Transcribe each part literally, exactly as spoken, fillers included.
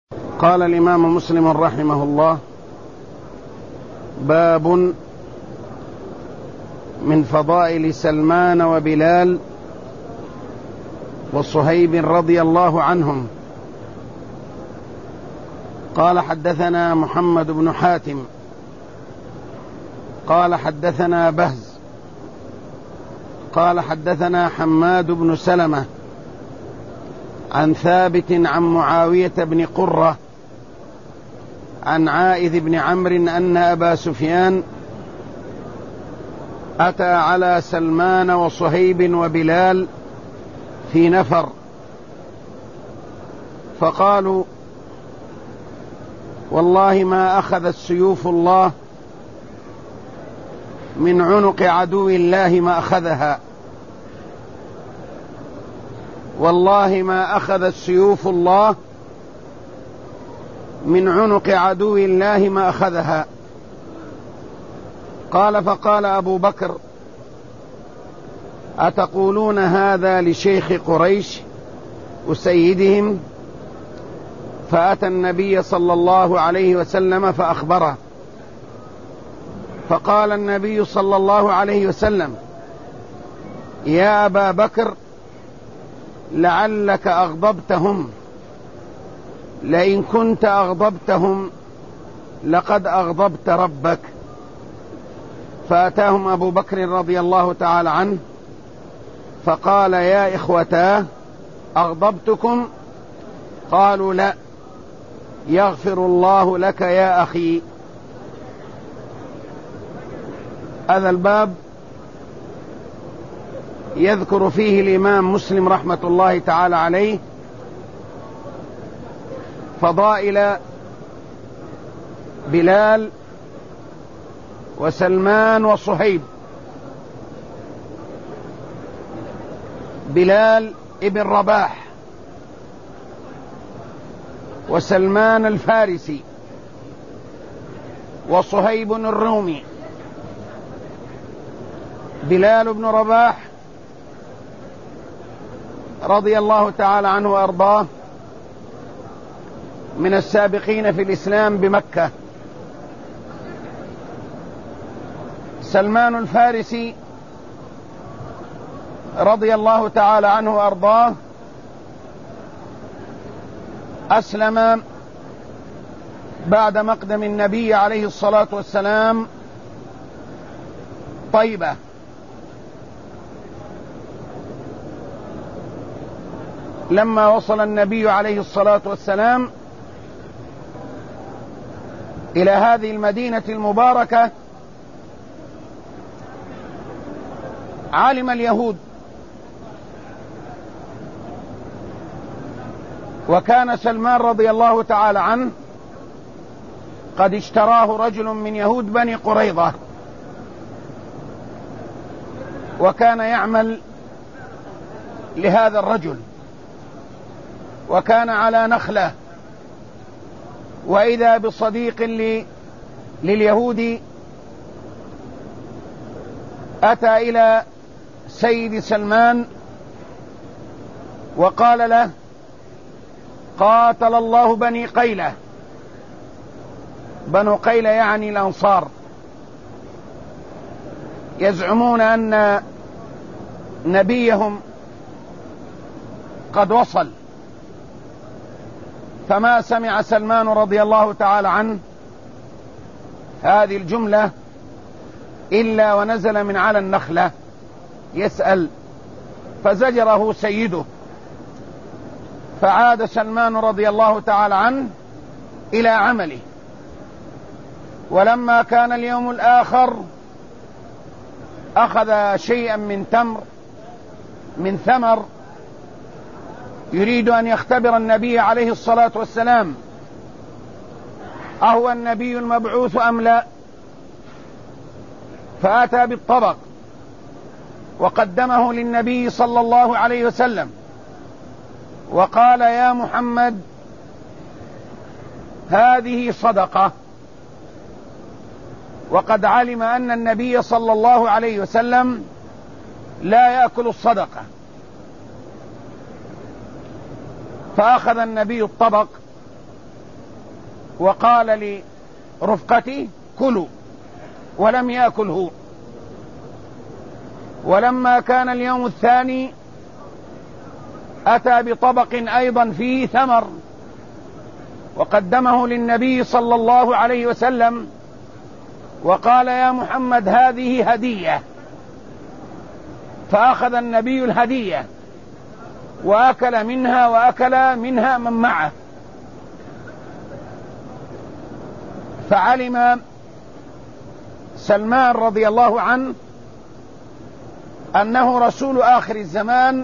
قال الإمام مسلم رحمه الله: باب من فضائل سلمان وبلال وصهيب رضي الله عنهم. قال: حدثنا محمد بن حاتم قال حدثنا بهز قال حدثنا حماد بن سلمة عن ثابت عن معاوية بن قرة عن عائذ بن عمرو أن أبا سفيان أتى على سلمان وصهيب وبلال في نفر، فقالوا: والله ما أخذت سيوف الله من عنق عدو الله ما أخذها، والله ما أخذت سيوف الله من عنق عدو الله ما أخذها. قال: فقال أبو بكر: أتقولون هذا لشيخ قريش وسيدهم؟ فأتى النبي صلى الله عليه وسلم فأخبره، فقال النبي صلى الله عليه وسلم: يا أبا بكر، لعلك أغضبتهم، لئن كنت أغضبتهم لقد أغضبت ربك. فأتاهم أبو بكر رضي الله تعالى عنه فقال: يا إخوتاه، أغضبتكم؟ قالوا: لا. يغفر الله لك يا أخي. هذا الباب يذكر فيه الإمام مسلم رحمة الله تعالى عليه فضائل بلال وسلمان وصهيب. بلال ابن رباح وسلمان الفارسي وصهيب الرومي. بلال بن رباح رضي الله تعالى عنه وأرضاه من السابقين في الإسلام بمكة. سلمان الفارسي رضي الله تعالى عنه وأرضاه أسلم بعد مقدم النبي عليه الصلاة والسلام طيبة، لما وصل النبي عليه الصلاة والسلام إلى هذه المدينة المباركة علم اليهود، وكان سلمان رضي الله تعالى عنه قد اشتراه رجل من يهود بني قريظة، وكان يعمل لهذا الرجل، وكان على نخلة، وإذا بصديق لليهود أتى إلى سيد سلمان وقال له: قاتل الله بني قيلة. بنو قيلة يعني الأنصار، يزعمون أن نبيهم قد وصل، فما سمع سلمان رضي الله تعالى عنه هذه الجملة إلا ونزل من على النخلة يسأل، فزجره سيده، فعاد سلمان رضي الله تعالى عنه إلى عمله. ولما كان اليوم الآخر أخذ شيئا من تمر من ثمر يريد أن يختبر النبي عليه الصلاة والسلام أهو النبي المبعوث أم لا، فأتى بالطبق وقدمه للنبي صلى الله عليه وسلم وقال: يا محمد، هذه صدقة. وقد علم أن النبي صلى الله عليه وسلم لا يأكل الصدقة، فأخذ النبي الطبق وقال لرفقته كلوا، ولم يأكل هو. ولما كان اليوم الثاني أتى بطبق أيضا فيه ثمر وقدمه للنبي صلى الله عليه وسلم وقال يا محمد هذه هدية، فأخذ النبي الهدية وأكل منها وأكل منها من معه. فعلم سلمان رضي الله عنه أنه رسول آخر الزمان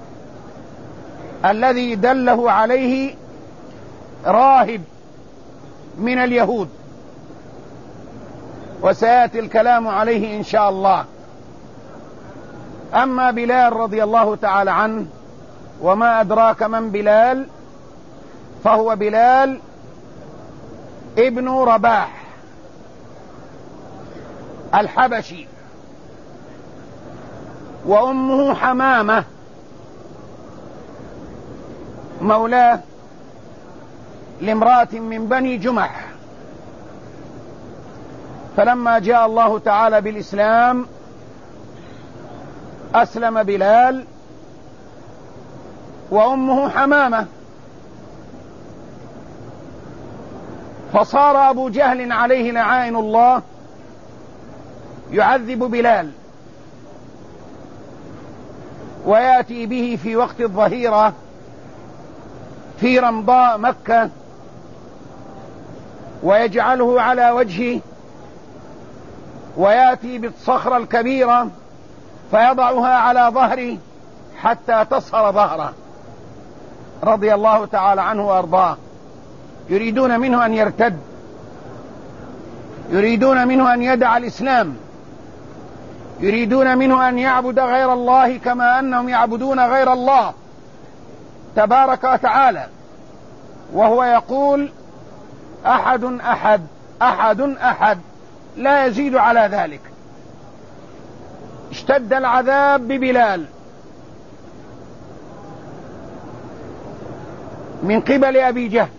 الذي دله عليه راهب من اليهود، وسيأتي الكلام عليه إن شاء الله. أما بلال رضي الله تعالى عنه، وما أدراك من بلال، فهو بلال ابن رباح الحبشي، وأمه حمامة مولاه لامرأة من بني جمح. فلما جاء الله تعالى بالإسلام أسلم بلال وأمه حمامة، فصار أبو جهل عليه لعائن الله يعذب بلال، ويأتي به في وقت الظهيرة في رمضاء مكة ويجعله على وجهه، ويأتي بالصخرة الكبيرة فيضعها على ظهره حتى تصهر ظهره رضي الله تعالى عنه وأرضاه. يريدون منه أن يرتد، يريدون منه أن يدع الإسلام، يريدون منه أن يعبد غير الله كما أنهم يعبدون غير الله تبارك وتعالى، وهو يقول أحد أحد أحد أحد لا يزيد على ذلك. اشتد العذاب ببلال من قبل أبي جهل،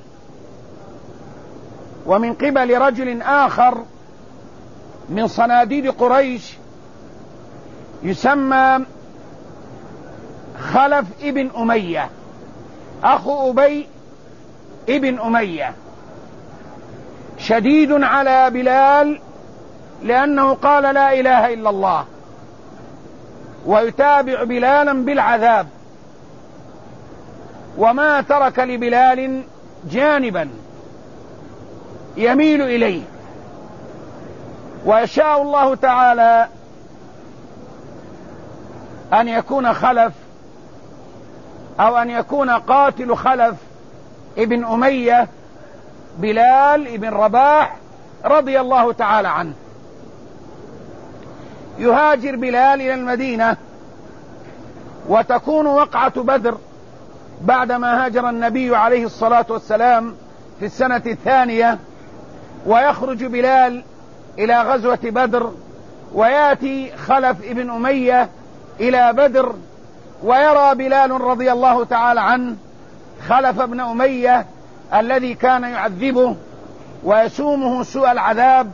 ومن قبل رجل آخر من صناديد قريش يسمى خلف ابن أمية، أخو أبي ابن أمية، شديد على بلال لأنه قال لا إله إلا الله، ويتابع بلالا بالعذاب، وما ترك لبلال جانبا يميل إليه. ويشاء الله تعالى أن يكون خلف أو أن يكون قاتل خلف ابن أمية بلال ابن رباح رضي الله تعالى عنه. يهاجر بلال إلى المدينة، وتكون وقعة بدر بعدما هاجر النبي عليه الصلاة والسلام في السنة الثانية، ويخرج بلال إلى غزوة بدر، ويأتي خلف ابن أمية إلى بدر، ويرى بلال رضي الله تعالى عنه خلف ابن أمية الذي كان يعذبه ويسومه سوء العذاب،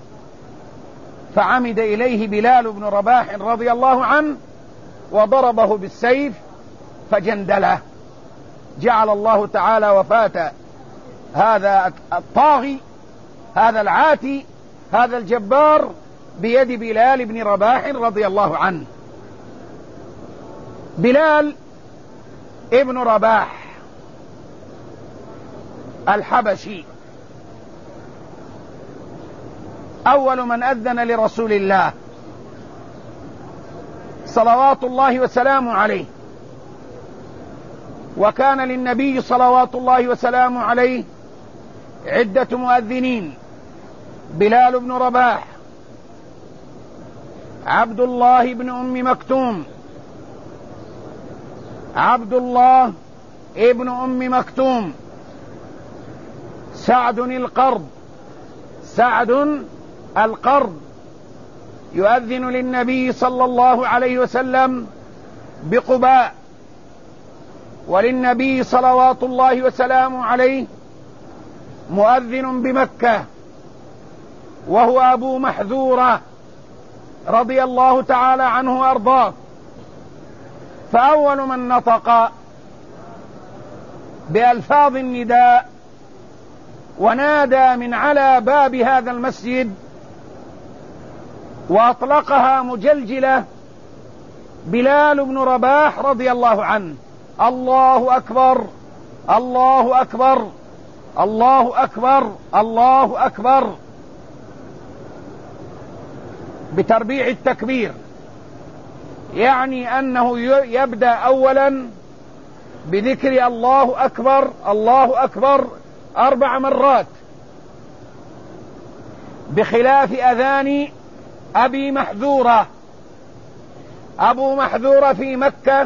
فعمد إليه بلال بن رباح رضي الله عنه وضربه بالسيف فجندله. جعل الله تعالى وفاة هذا الطاغي، هذا العاتي، هذا الجبار بيد بلال بن رباح رضي الله عنه. بلال ابن رباح الحبشي أول من أذن لرسول الله صلوات الله وسلامه عليه، وكان للنبي صلوات الله وسلامه عليه عدة مؤذنين: بلال بن رباح، عبد الله بن أم مكتوم، عبد الله ابن أم مكتوم، سعد القرض، سعد القرض يؤذن للنبي صلى الله عليه وسلم بقباء، وللنبي صلوات الله وسلامه عليه مؤذن بمكة وهو أبو محذورة رضي الله تعالى عنه وأرضاه. فأول من نطق بألفاظ النداء ونادى من على باب هذا المسجد وأطلقها مجلجلة بلال بن رباح رضي الله عنه: الله أكبر الله أكبر الله أكبر الله أكبر، بتربيع التكبير، يعني أنه يبدأ أولا بذكر الله أكبر الله أكبر أربع مرات، بخلاف أذان أبي محذورة. أبو محذورة في مكة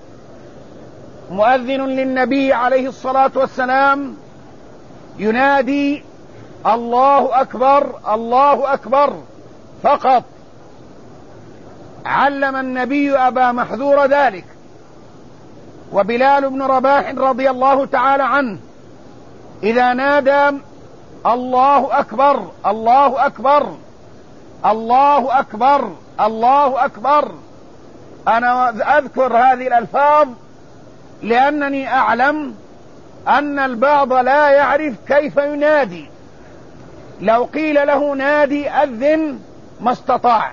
مؤذن للنبي عليه الصلاة والسلام ينادي الله أكبر الله أكبر فقط. علم النبي أبا محذور ذلك، وبلال بن رباح رضي الله تعالى عنه إذا نادى الله أكبر الله أكبر الله أكبر الله أكبر. أنا أذكر هذه الألفاظ لأنني أعلم أن البعض لا يعرف كيف ينادي، لو قيل له نادي أذن ما استطاع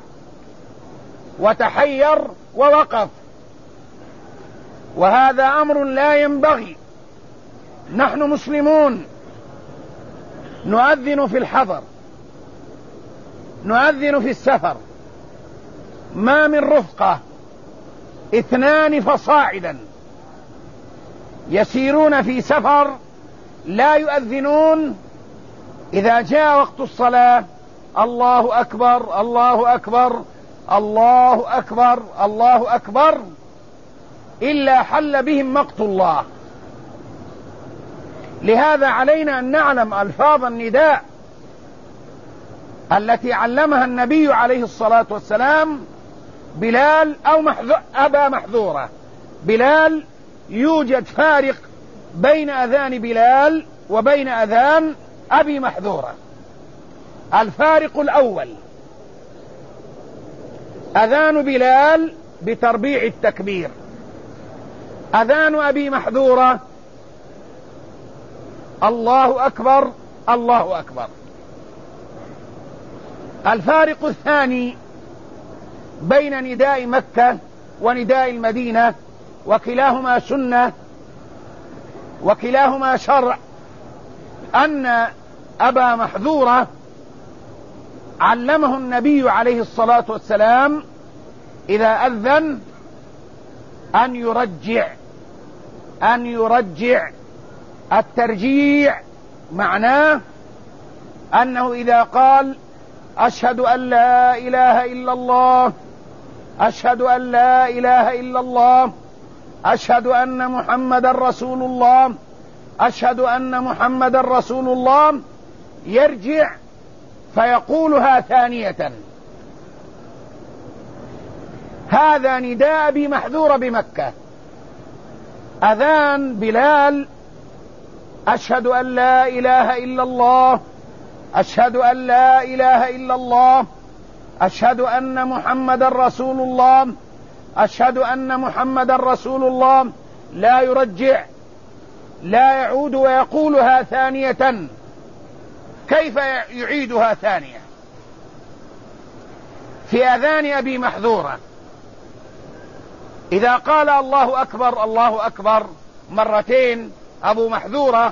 وتحير ووقف، وهذا أمر لا ينبغي. نحن مسلمون نؤذن في الحضر، نؤذن في السفر، ما من رفقة اثنان فصاعدا يسيرون في سفر لا يؤذنون إذا جاء وقت الصلاة الله أكبر الله أكبر الله أكبر الله أكبر، إلا حل بهم مقت الله. لهذا علينا أن نعلم ألفاظ النداء التي علمها النبي عليه الصلاة والسلام بلال أو محذو... أبا محذورة. بلال يوجد فارق بين أذان بلال وبين أذان أبي محذورة. الفارق الأول: أذان بلال بتربيع التكبير، أذان أبي محذورة الله أكبر الله أكبر. الفارق الثاني بين نداء مكة ونداء المدينة، وكلاهما سنة وكلاهما شرع، أن أبا محذورة علمه النبي عليه الصلاة والسلام إذا أذن أن يرجع أن يرجع الترجيع معناه أنه إذا قال أشهد أن لا إله إلا الله أشهد أن لا إله إلا الله أشهد أن محمد رسول الله أشهد أن محمد رسول الله، يرجع فيقولها ثانية. هذا نداء أبي محذور بمكة. أذان بلال أشهد أن لا إله إلا الله أشهد أن لا إله إلا الله أشهد أن محمد رسول الله أشهد أن محمد رسول الله، لا يرجع، لا يعود ويقولها ثانية. كيف يعيدها ثانية؟ في أذان أبي محذورة إذا قال الله أكبر الله أكبر مرتين أبو محذورة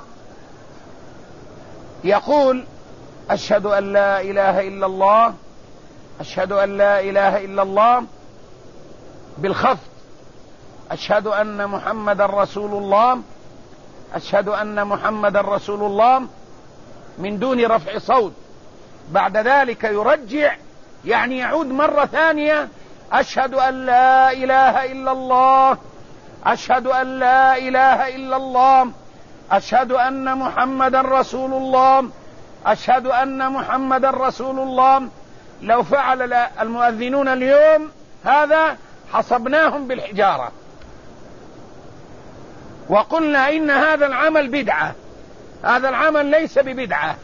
يقول أشهد أن لا إله إلا الله أشهد أن لا إله إلا الله بالخفض، أشهد أن محمد رسول الله أشهد أن محمد رسول الله من دون رفع صوت. بعد ذلك يرجع، يعني يعود مرة ثانية أشهد أن لا إله إلا الله أشهد أن لا إله إلا الله أشهد أن محمد رسول الله أشهد أن محمد رسول الله. لو فعل المؤذنون اليوم هذا حصبناهم بالحجارة وقلنا إن هذا العمل بدعة، هذا العمل ليس ببدعة،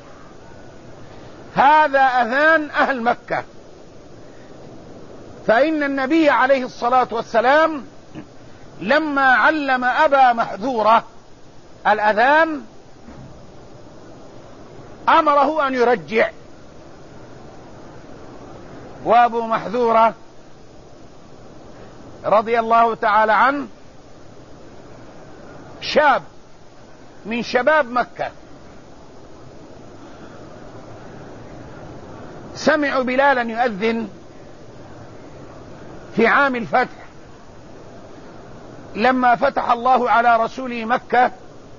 هذا أذان أهل مكة. فإن النبي عليه الصلاة والسلام لما علم أبا محذورة الأذان أمره أن يرجع، وأبو محذورة رضي الله تعالى عنه شاب من شباب مكة، سمعوا بلالا يؤذن في عام الفتح لما فتح الله على رسوله مكة،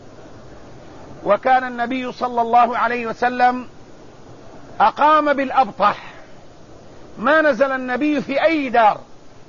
وكان النبي صلى الله عليه وسلم أقام بالأبطح، ما نزل النبي في أي دار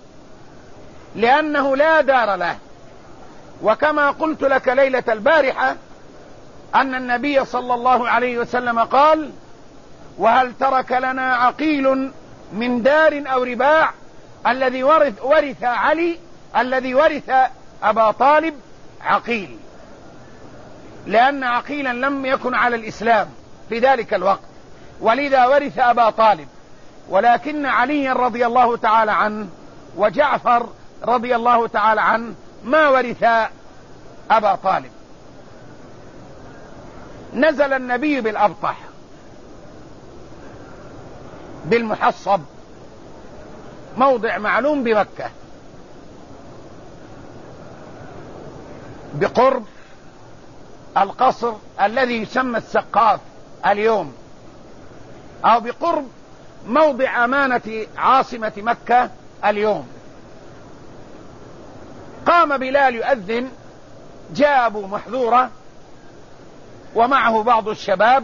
لأنه لا دار له. وكما قلت لك ليلة البارحة أن النبي صلى الله عليه وسلم قال: وهل ترك لنا عقيل من دار أو رباع؟ الذي ورث, ورث علي الذي ورث أبا طالب عقيل، لأن عقيلا لم يكن على الإسلام في ذلك الوقت، ولذا ورث أبا طالب. ولكن علي رضي الله تعالى عنه وجعفر رضي الله تعالى عنه ما ورث أبا طالب. نزل النبي بالأبطح بالمحصب، موضع معلوم بمكة بقرب القصر الذي يسمى السقاف اليوم، أو بقرب موضع أمانة عاصمة مكة اليوم. قام بلال يؤذن، جاء أبو محذورة ومعه بعض الشباب،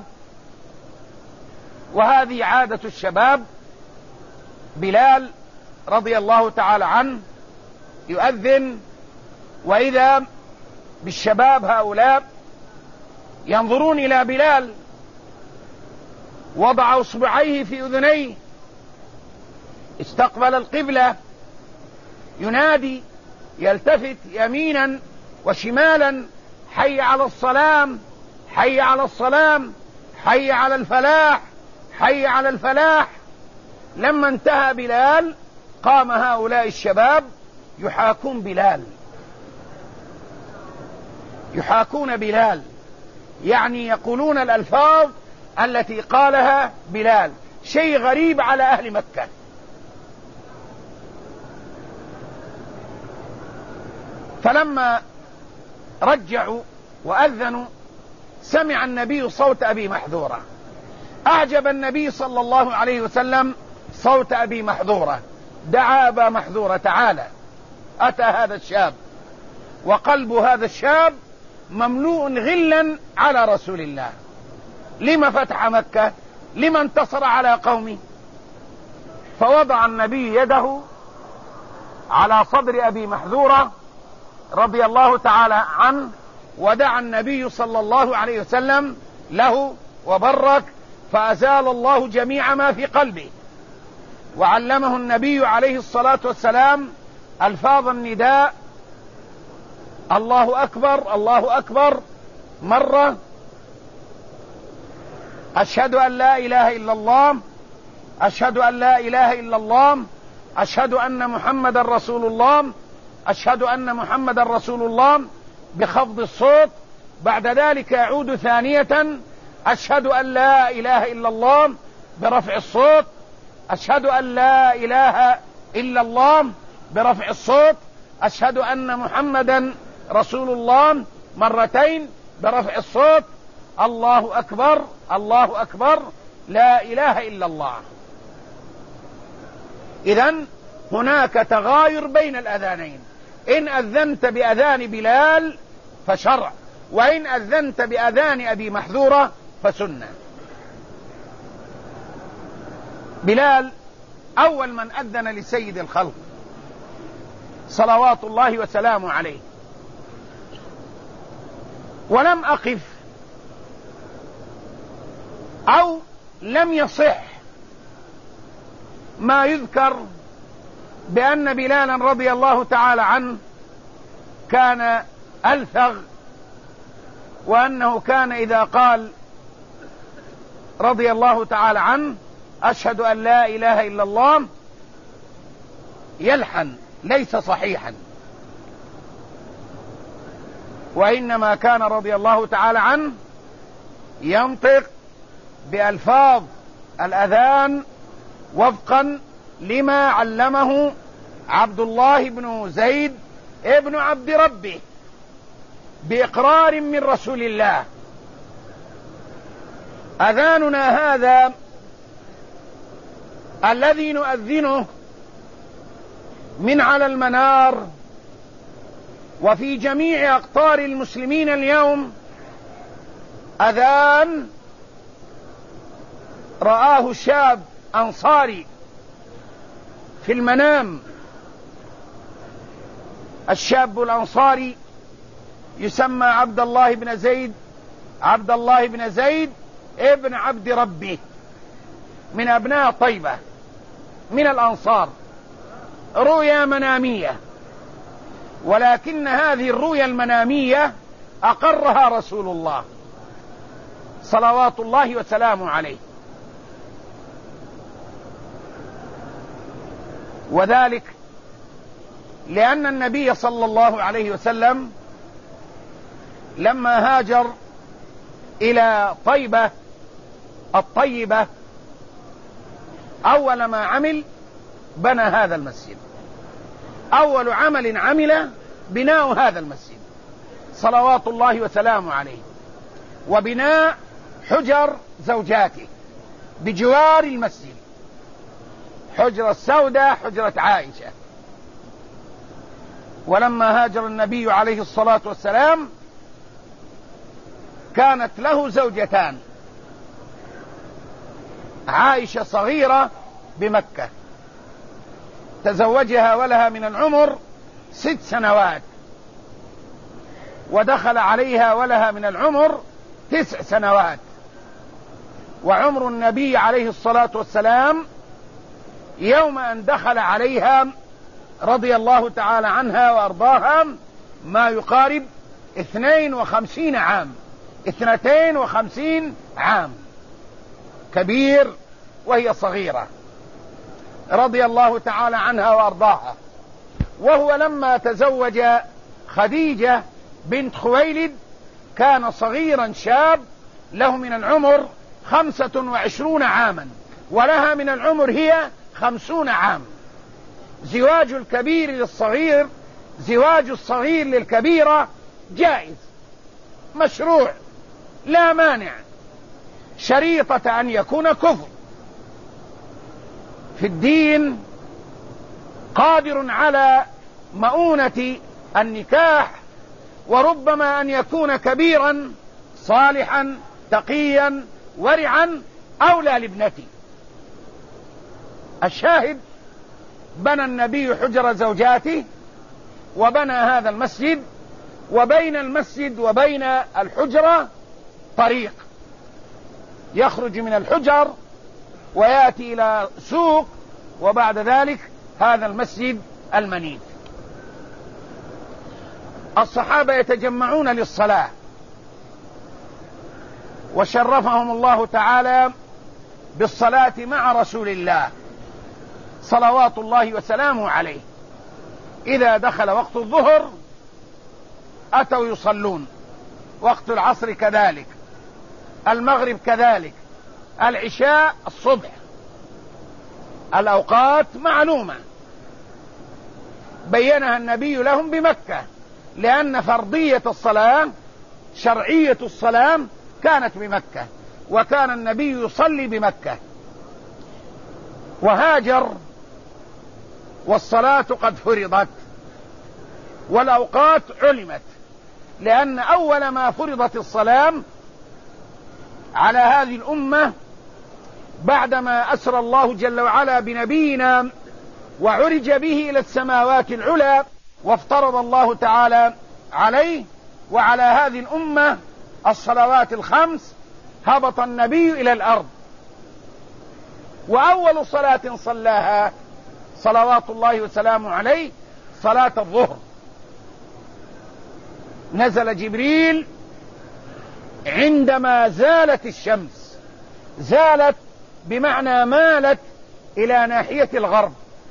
وهذه عادة الشباب. بلال رضي الله تعالى عنه يؤذن، وإذا بالشباب هؤلاء ينظرون إلى بلال، وضع اصبعيه في اذنيه، استقبل القبلة، ينادي، يلتفت يمينا وشمالا: حي على الصلاة، حي على الصلاة، حي على الفلاح، حي على الفلاح. لما انتهى بلال قام هؤلاء الشباب يحاكون بلال، يحاكون بلال، يعني يقولون الألفاظ التي قالها بلال، شيء غريب على أهل مكة. فلما رجعوا وأذنوا سمع النبي صوت أبي محذورة، أعجب النبي صلى الله عليه وسلم صوت أبي محذورة، دعا أبا محذورة: تعالى. أتى هذا الشاب وقلب هذا الشاب مملوء غلا على رسول الله. لما فتح مكة؟ لما انتصر على قومه؟ فوضع النبي يده على صدر أبي محذورة رضي الله تعالى عنه، ودعا النبي صلى الله عليه وسلم له وبرك، فأزال الله جميع ما في قلبه. وعلمه النبي عليه الصلاة والسلام ألفاظ النداء: الله أكبر، الله أكبر مرة، أشهد أن لا إله إلا الله، أشهد أن لا إله إلا الله، أشهد أن محمد رسول الله، أشهد أن محمد رسول الله، بخفض الصوت. بعد ذلك يعود ثانية: أشهد أن لا إله إلا الله، برفع الصوت، أشهد أن لا إله إلا الله، برفع الصوت، أشهد أن محمدا رسول الله، مرتين برفع الصوت، الله أكبر، الله أكبر، لا إله إلا الله. إذن هناك تغاير بين الأذانين، إن أذنت بأذان بلال فشرع، وإن أذنت بأذان أبي محذورة فسنة. بلال أول من أذن لسيد الخلق صلوات الله وسلامه عليه، ولم أقف أو لم يصح ما يذكر بأن بلالا رضي الله تعالى عنه كان ألثغ وأنه كان إذا قال رضي الله تعالى عنه أشهد أن لا إله إلا الله يلحن، ليس صحيحا، وإنما كان رضي الله تعالى عنه ينطق بألفاظ الأذان وفقا لما علمه عبد الله بن زيد ابن عبد ربه بإقرار من رسول الله. أذاننا هذا الذي نؤذنه من على المنار وفي جميع أقطار المسلمين اليوم أذان رآه شاب أنصاري في المنام. الشاب الأنصاري يسمى عبد الله بن زيد عبد الله بن زيد ابن عبد ربه، من أبناء طيبة من الأنصار، رؤيا منامية، ولكن هذه الرؤيا المنامية أقرها رسول الله صلوات الله وسلامه عليه، وذلك لأن النبي صلى الله عليه وسلم لما هاجر إلى طيبة الطيبة أول ما عمل بنى هذا المسجد، أول عمل عمل بناء هذا المسجد صلوات الله وسلامه عليه، وبناء حجر زوجاته بجوار المسجد، حجرة السوداء حجرة عائشة. ولما هاجر النبي عليه الصلاة والسلام كانت له زوجتان، عائشة صغيرة بمكة تزوجها ولها من العمر ست سنوات، ودخل عليها ولها من العمر تسع سنوات، وعمر النبي عليه الصلاة والسلام يوم أن دخل عليها رضي الله تعالى عنها وأرضاها ما يقارب اثنين وخمسين عام اثنتين وخمسين عام، كبير وهي صغيرة رضي الله تعالى عنها وأرضاها. وهو لما تزوج خديجة بنت خويلد كان صغيرا شاب له من العمر خمسة وعشرون عاما، ولها من العمر هي خمسون عام. زواج الكبير للصغير، زواج الصغير للكبيرة جائز مشروع لا مانع، شريطة أن يكون كفر في الدين قادر على مؤونة النكاح، وربما أن يكون كبيرا صالحا تقيا ورعا أولى لابنتي. الشاهد بنى النبي حجر زوجاته وبنى هذا المسجد، وبين المسجد وبين الحجرة طريق يخرج من الحجر ويأتي إلى سوق، وبعد ذلك هذا المسجد المنيف. الصحابة يتجمعون للصلاة، وشرفهم الله تعالى بالصلاة مع رسول الله صلوات الله وسلامه عليه. إذا دخل وقت الظهر أتوا يصلون، وقت العصر كذلك، المغرب كذلك، العشاء الصبح، الأوقات معلومة بينها النبي لهم بمكة، لأن فرضية الصلاة شرعية الصلاة كانت بمكة، وكان النبي يصلي بمكة. وهاجر والصلاة قد فرضت والأوقات علمت، لأن أول ما فرضت الصلاة على هذه الأمة بعدما أسرى الله جل وعلا بنبينا وعرج به إلى السماوات العلى، وافترض الله تعالى عليه وعلى هذه الأمة الصلوات الخمس، هبط النبي إلى الأرض، وأول صلاة صلاها صلوات الله وسلامه عليه صلاة الظهر. نزل جبريل عندما زالت الشمس. زالت بمعنى مالت إلى ناحية الغرب.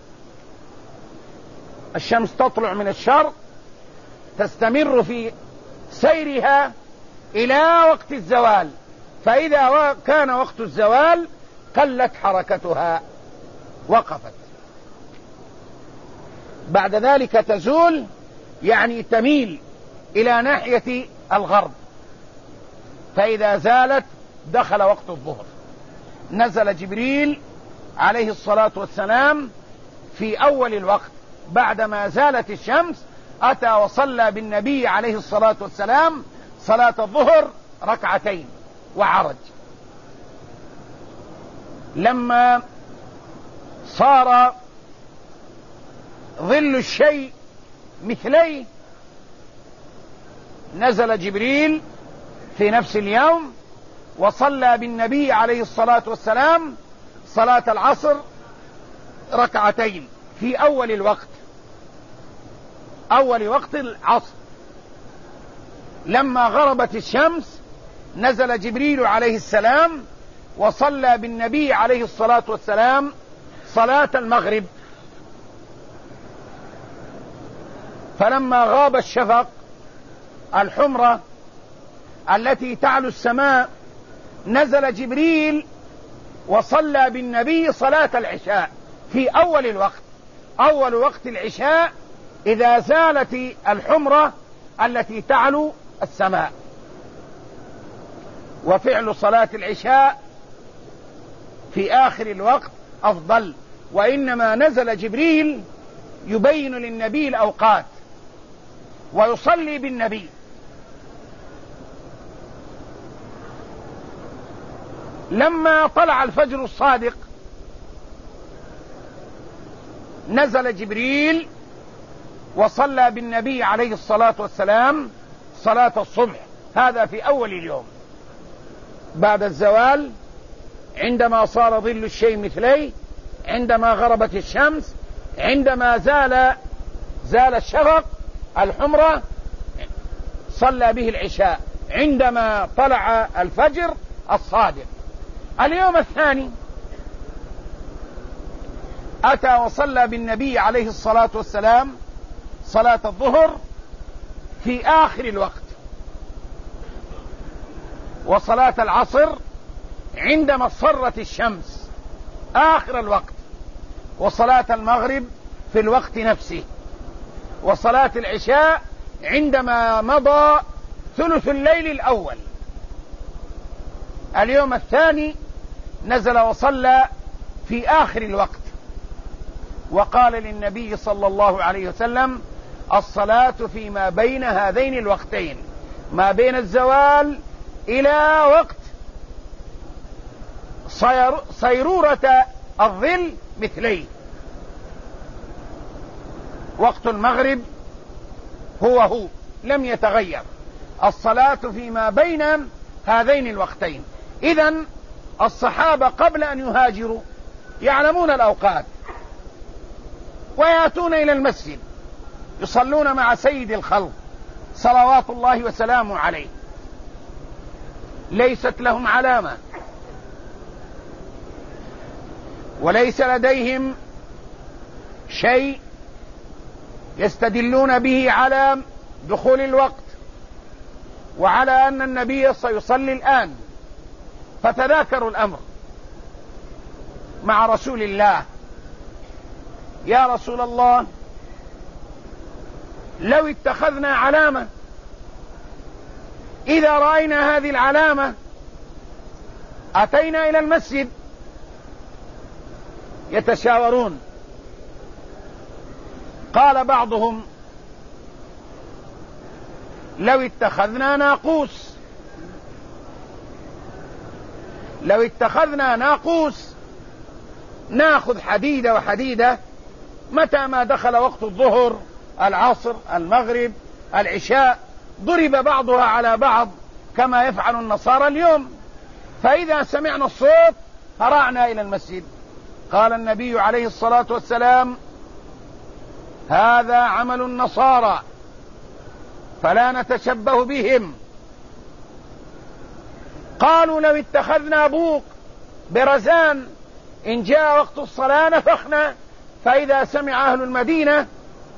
الشمس تطلع من الشرق، تستمر في سيرها إلى وقت الزوال، فإذا كان وقت الزوال قلت حركتها، وقفت. بعد ذلك تزول، يعني تميل إلى ناحية الغرب، فإذا زالت دخل وقت الظهر. نزل جبريل عليه الصلاة والسلام في أول الوقت بعدما زالت الشمس، أتى وصلى بالنبي عليه الصلاة والسلام صلاة الظهر ركعتين وعرج. لما صار ظل الشيء مثليه، نزل جبريل في نفس اليوم وصلى بالنبي عليه الصلاة والسلام صلاة العصر ركعتين في أول الوقت، أول وقت العصر. لما غربت الشمس نزل جبريل عليه السلام وصلى بالنبي عليه الصلاة والسلام صلاة المغرب. فلما غاب الشفق الحمرة التي تعلو السماء، نزل جبريل وصلى بالنبي صلاة العشاء في أول الوقت. أول وقت العشاء إذا زالت الحمرة التي تعلو السماء. وفعل صلاة العشاء في آخر الوقت أفضل، وإنما نزل جبريل يبين للنبي الأوقات ويصلي بالنبي. لما طلع الفجر الصادق نزل جبريل وصلى بالنبي عليه الصلاة والسلام صلاة الصبح، هذا في أول اليوم. بعد الزوال عندما صار ظل الشيء مثليه، عندما غربت الشمس، عندما زال زال الشفق الحمرة، صلى به العشاء عندما طلع الفجر الصادق. اليوم الثاني أتى وصلى بالنبي عليه الصلاة والسلام صلاة الظهر في آخر الوقت، وصلاة العصر عندما اصفرت الشمس آخر الوقت، وصلاة المغرب في الوقت نفسه، وصلاة العشاء عندما مضى ثلث الليل الأول. اليوم الثاني نزل وصلى في آخر الوقت، وقال للنبي صلى الله عليه وسلم: الصلاة فيما بين هذين الوقتين، ما بين الزوال إلى وقت صيرورة الظل مثليه. وقت المغرب هو هو لم يتغير، الصلاة فيما بين هذين الوقتين. إذن الصحابة قبل أن يهاجروا يعلمون الأوقات، ويأتون إلى المسجد يصلون مع سيد الخلق صلوات الله وسلامه عليه، ليست لهم علامة وليس لديهم شيء يستدلون به على دخول الوقت وعلى أن النبي سيصلي الآن، فتذاكروا الأمر مع رسول الله: يا رسول الله، لو اتخذنا علامة، إذا رأينا هذه العلامة أتينا إلى المسجد. يتشاورون، قال بعضهم: لو اتخذنا ناقوس، لو اتخذنا ناقوس ناخذ حديدة وحديدة، متى ما دخل وقت الظهر العصر المغرب العشاء ضرب بعضها على بعض كما يفعل النصارى اليوم، فإذا سمعنا الصوت هرعنا إلى المسجد. قال النبي عليه الصلاة والسلام: هذا عمل النصارى فلا نتشبه بهم، قالوا لو اتخذنا بوق برزان إن جاء وقت الصلاة نفخنا، فإذا سمع أهل المدينة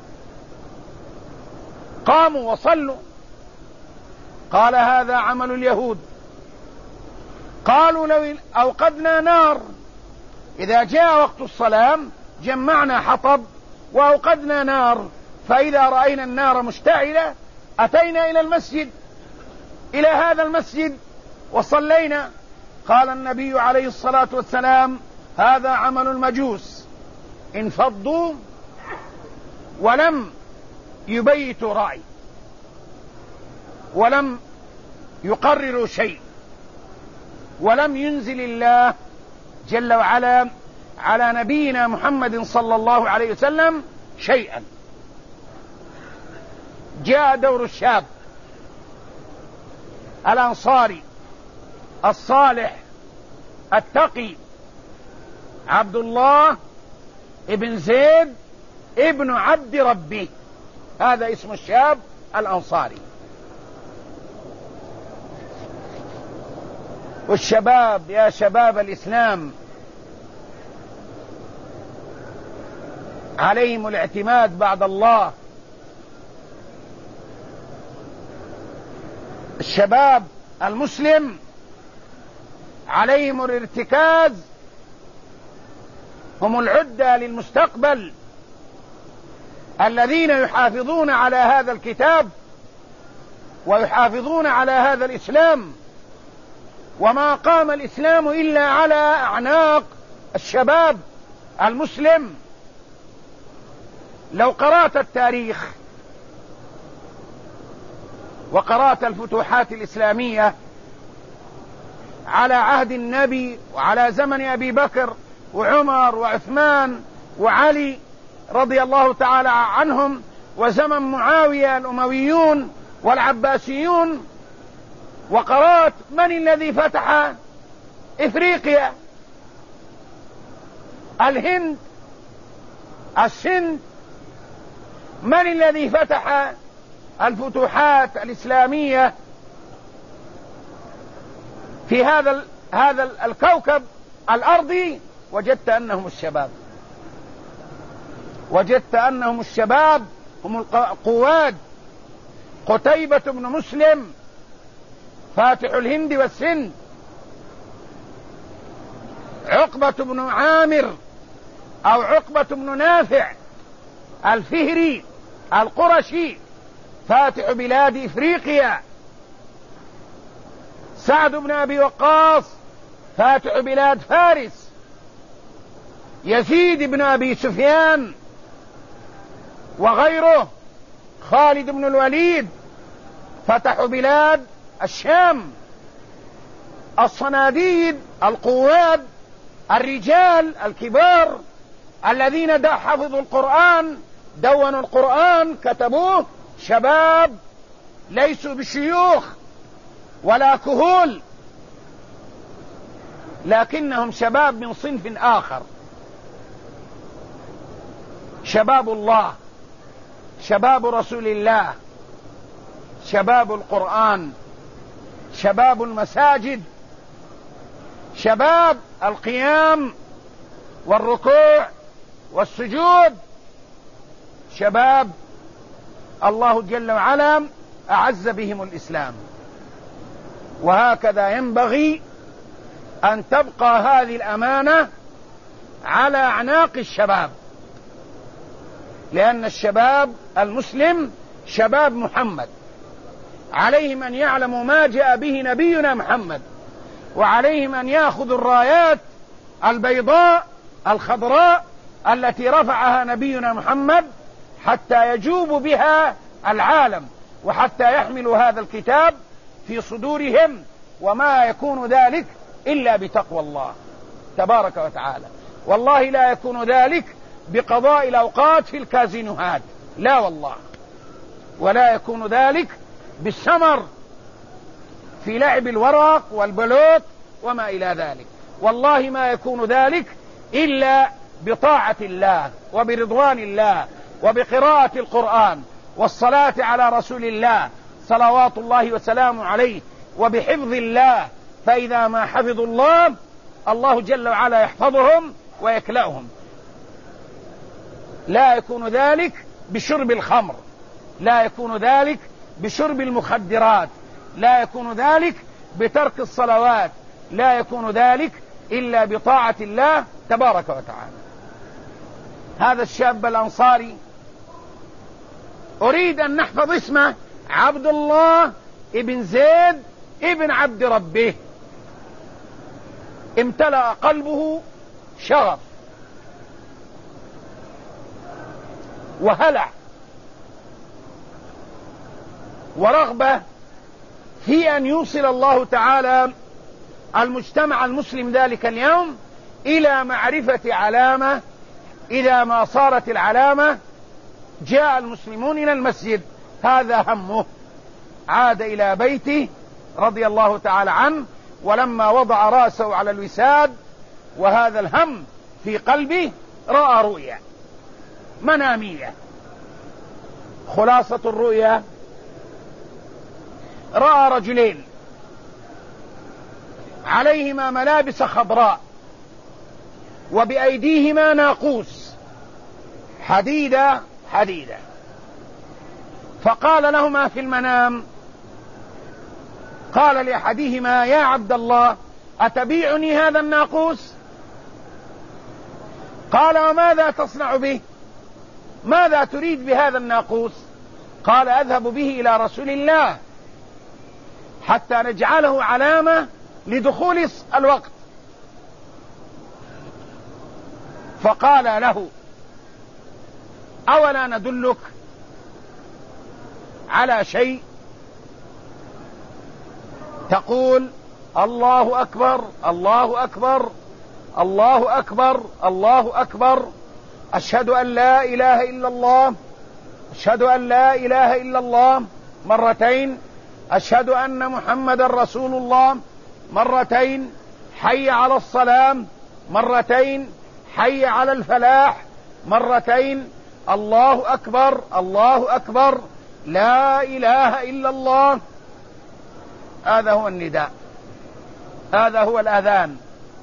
قاموا وصلوا. قال هذا عمل اليهود. قالوا لو أوقدنا نار إذا جاء وقت الصلاة جمعنا حطب وأوقدنا نار، فإذا رأينا النار مشتعلة أتينا إلى المسجد إلى هذا المسجد وصلينا. قال النبي عليه الصلاة والسلام هذا عمل المجوس، انفضوا ولم يبيتوا رأي ولم يقرروا شيء، ولم ينزل الله جل وعلا على نبينا محمد صلى الله عليه وسلم شيئا. جاء دور الشاب الأنصاري الصالح التقي عبد الله ابن زيد ابن عبد ربه، هذا اسم الشاب الأنصاري. والشباب يا شباب الإسلام عليهم الاعتماد بعد الله. الشباب المسلم عليهم الارتكاز، هم العدة للمستقبل الذين يحافظون على هذا الكتاب ويحافظون على هذا الإسلام. وما قام الإسلام إلا على أعناق الشباب المسلم. لو قرأت التاريخ وقرأت الفتوحات الإسلامية على عهد النبي وعلى زمن أبي بكر وعمر وعثمان وعلي رضي الله تعالى عنهم، وزمن معاوية الأمويون والعباسيون، وقرأت من الذي فتح إفريقيا، الهند، السند، من الذي فتح الفتوحات الإسلامية في هذا هذا الكوكب الأرضي؟ وجدت أنهم الشباب، وجدت أنهم الشباب هم القواد. قتيبة بن مسلم فاتح الهند والسند، عقبة بن عامر أو عقبة بن نافع الفهري القرشي فاتح بلاد إفريقيا، سعد بن أبي وقاص فاتح بلاد فارس، يزيد بن أبي سفيان وغيره، خالد بن الوليد فتحوا بلاد الشام. الصناديد القواد الرجال الكبار الذين حفظوا القرآن دونوا القرآن كتبوه، شباب ليسوا بشيوخ ولا كهول، لكنهم شباب من صنف آخر، شباب الله، شباب رسول الله، شباب القرآن، شباب المساجد، شباب القيام والركوع والسجود، شباب الله جل وعلا أعز بهم الإسلام. وهكذا ينبغي أن تبقى هذه الأمانة على أعناق الشباب، لأن الشباب المسلم شباب محمد، عليهم أن يعلموا ما جاء به نبينا محمد، وعليهم أن يأخذوا الرايات البيضاء الخضراء التي رفعها نبينا محمد حتى يجوب بها العالم، وحتى يحملوا هذا الكتاب في صدورهم، وما يكون ذلك إلا بتقوى الله تبارك وتعالى. والله لا يكون ذلك بقضاء الأوقات في الكازينوهات، لا والله، ولا يكون ذلك بالسمر في لعب الورق والبلوت وما إلى ذلك، والله ما يكون ذلك إلا بطاعة الله وبرضوان الله وبقراءة القرآن والصلاة على رسول الله صلوات الله وسلامه عليه، وبحفظ الله فإذا ما حفظوا الله الله جل وعلا يحفظهم ويكلأهم. لا يكون ذلك بشرب الخمر، لا يكون ذلك بشرب المخدرات، لا يكون ذلك بترك الصلوات، لا يكون ذلك إلا بطاعة الله تبارك وتعالى. هذا الشاب الأنصاري أريد أن نحفظ اسمه عبد الله ابن زيد ابن عبد ربه. امتلأ قلبه شغف وهلع ورغبة في أن يوصل الله تعالى المجتمع المسلم ذلك اليوم إلى معرفة علامة. إذا ما صارت العلامة جاء المسلمون إلى المسجد، هذا همه. عاد إلى بيته رضي الله تعالى عنه، ولما وضع رأسه على الوساد وهذا الهم في قلبه رأى رؤيا منامية. خلاصة الرؤيا: رأى رجلين عليهما ملابس خضراء وبأيديهما ناقوس حديدة حديدة، فقال لهما في المنام، قال لأحدهما: يا عبد الله أتبيعني هذا الناقوس؟ قال: وماذا تصنع به؟ ماذا تريد بهذا الناقوس؟ قال: أذهب به إلى رسول الله حتى نجعله علامة لدخول الوقت. فقال له: أولا ندلك على شيء تقول الله أكبر الله أكبر الله أكبر الله أكبر، أشهد أن لا إله إلا الله، أشهد أن لا إله إلا الله مرتين، أشهد أن محمد رسول الله مرتين، حي على الصلاة مرتين، حي على الفلاح مرتين، الله أكبر الله أكبر، لا إله إلا الله. هذا هو النداء، هذا هو الأذان.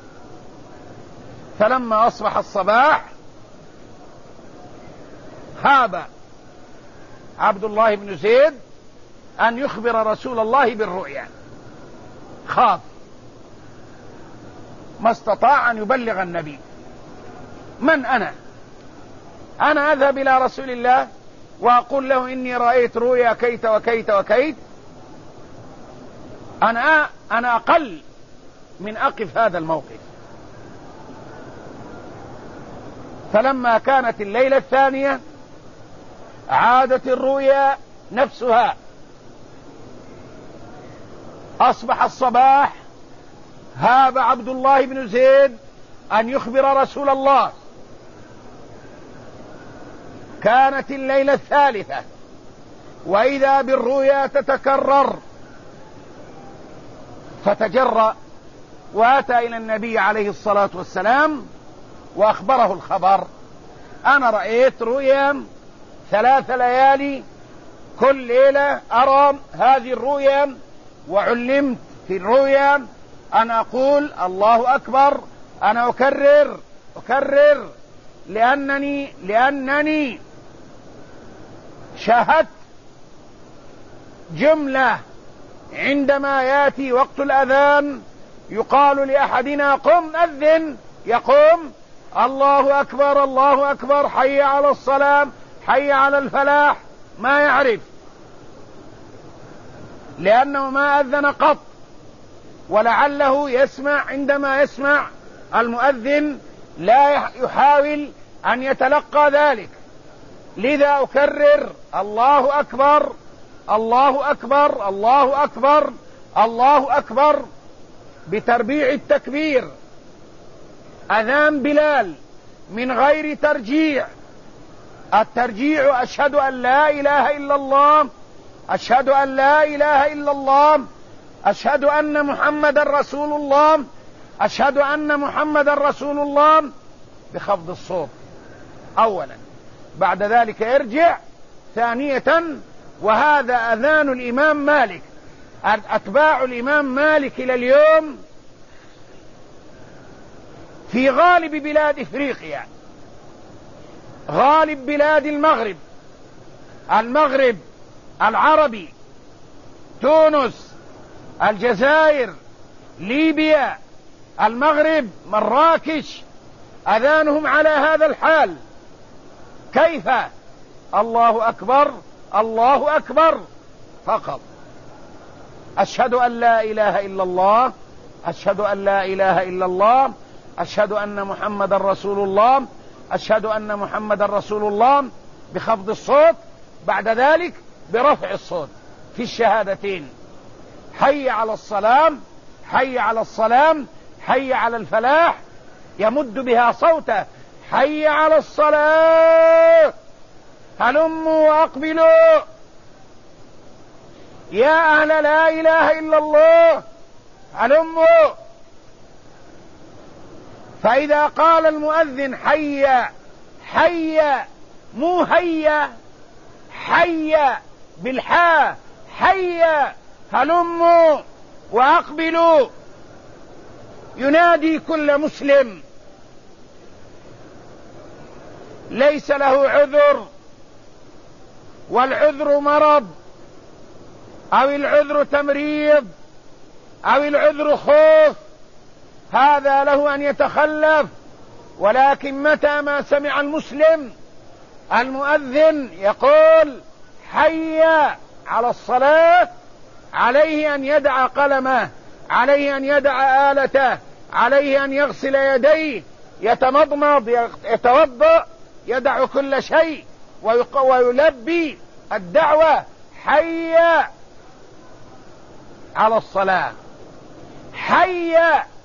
فلما أصبح الصباح هاب عبد الله بن زيد أن يخبر رسول الله بالرؤيا، خاف، ما استطاع أن يبلغ النبي. من أنا؟ أنا أذهب إلى رسول الله وأقول له إني رأيت رؤيا كيت وكيت وكيت؟ أنا أنا أقل من أقف هذا الموقف. فلما كانت الليلة الثانية عادت الرؤيا نفسها، أصبح الصباح، هاب عبد الله بن زيد أن يخبر رسول الله. كانت الليلة الثالثة وإذا بالرؤيا تتكرر، فتجرأ وأتى إلى النبي عليه الصلاة والسلام وأخبره الخبر: أنا رأيت رؤيا ثلاث ليالي، كل ليلة أرى هذه الرؤيا، وعلمت في الرؤيا أن أقول الله أكبر، أنا أكرر أكرر لأنني لأنني شاهدت جملة عندما يأتي وقت الأذان يقال لأحدنا قم أذن، يقوم الله أكبر الله أكبر، حي على الصلاة، حي على الفلاح، ما يعرف، لأنه ما أذن قط، ولعله يسمع عندما يسمع المؤذن لا يحاول أن يتلقى ذلك. لذا أكرر الله أكبر الله أكبر الله أكبر الله أكبر بتربيع التكبير، أذان بلال من غير ترجيع. الترجيع أشهد أن لا إله إلا الله، أشهد أن لا إله إلا الله، أشهد أن محمد رسول الله، أشهد أن محمد رسول الله، بخفض الصوت أولا، بعد ذلك ارجع ثانية. وهذا أذان الإمام مالك أتباع الإمام مالك إلى اليوم في غالب بلاد إفريقيا، غالب بلاد المغرب، المغرب العربي، تونس، الجزائر، ليبيا، المغرب، مراكش، أذانهم على هذا الحال. كيف؟ الله أكبر الله أكبر فقط. أشهد أن لا إله إلا الله، أشهد أن لا إله إلا الله، أشهد أن محمد رسول الله، أشهد أن محمد رسول الله، بخفض الصوت، بعد ذلك برفع الصوت في الشهادتين. حي على الصلاة، حي على الصلاة، حي على الفلاح، يمد بها صوته: حي على الصلاة، هلموا وأقبلوا يا أهل لا إله إلا الله، هلموا. فإذا قال المؤذن حي، حي مو هيا، حي بالحاء، حي، هلموا وأقبلوا، ينادي كل مسلم ليس له عذر، والعذر مرض، أو العذر تمريض، أو العذر خوف، هذا له أن يتخلف. ولكن متى ما سمع المسلم المؤذن يقول حي على الصلاة، عليه أن يدع قلمه، عليه أن يدع آلته، عليه أن يغسل يديه، يتمضمض، يتوضأ، يدع كل شيء ويلبي الدعوة: حي على الصلاة، حي،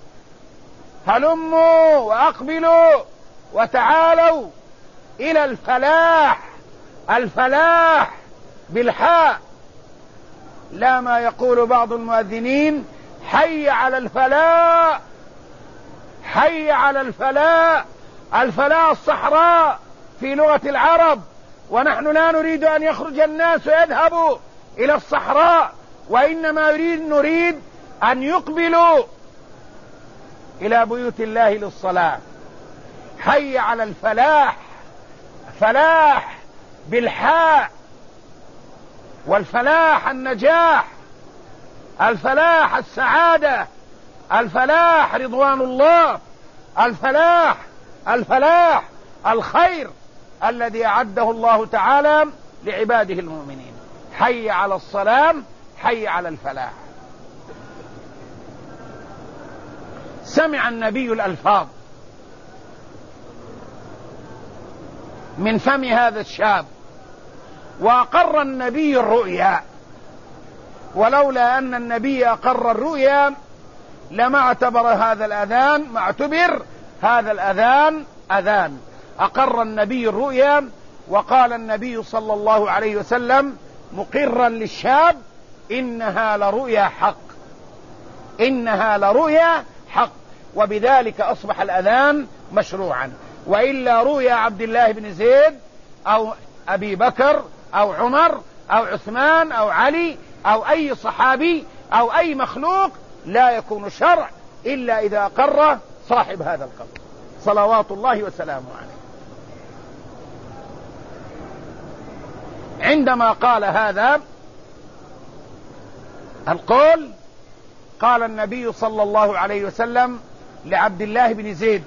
هلموا وأقبلوا وتعالوا إلى الفلاح. الفلاح بالحاء، لا ما يقول بعض المؤذنين حي على الفلاح، حي على الفلاح. الفلاح الصحراء في لغة العرب، ونحن لا نريد أن يخرج الناس ويذهبوا إلى الصحراء، وإنما نريد, نريد أن يقبلوا إلى بيوت الله للصلاة. حي على الفلاح، فلاح بالحاء، والفلاح النجاح، الفلاح السعادة، الفلاح رضوان الله، الفلاح الفلاح الخير الذي أعده الله تعالى لعباده المؤمنين. حي على الصلاة، حي على الفلاح. سمع النبي الألفاظ من فم هذا الشاب، وأقر النبي الرؤيا، ولولا أن النبي أقر الرؤيا لما اعتبر هذا الأذان، ما اعتبر هذا الأذان أذان. أقر النبي الرؤيا، وقال النبي صلى الله عليه وسلم مقرا للشاب: إنها لرؤيا حق، إنها لرؤيا حق. وبذلك أصبح الأذان مشروعا. وإلا رؤيا عبد الله بن زيد أو أبي بكر أو عمر أو عثمان أو علي أو أي صحابي أو أي مخلوق لا يكون شرع إلا إذا أقر صاحب هذا القول صلوات الله وسلامه عليه. عندما قال هذا القول، قال النبي صلى الله عليه وسلم لعبد الله بن زيد: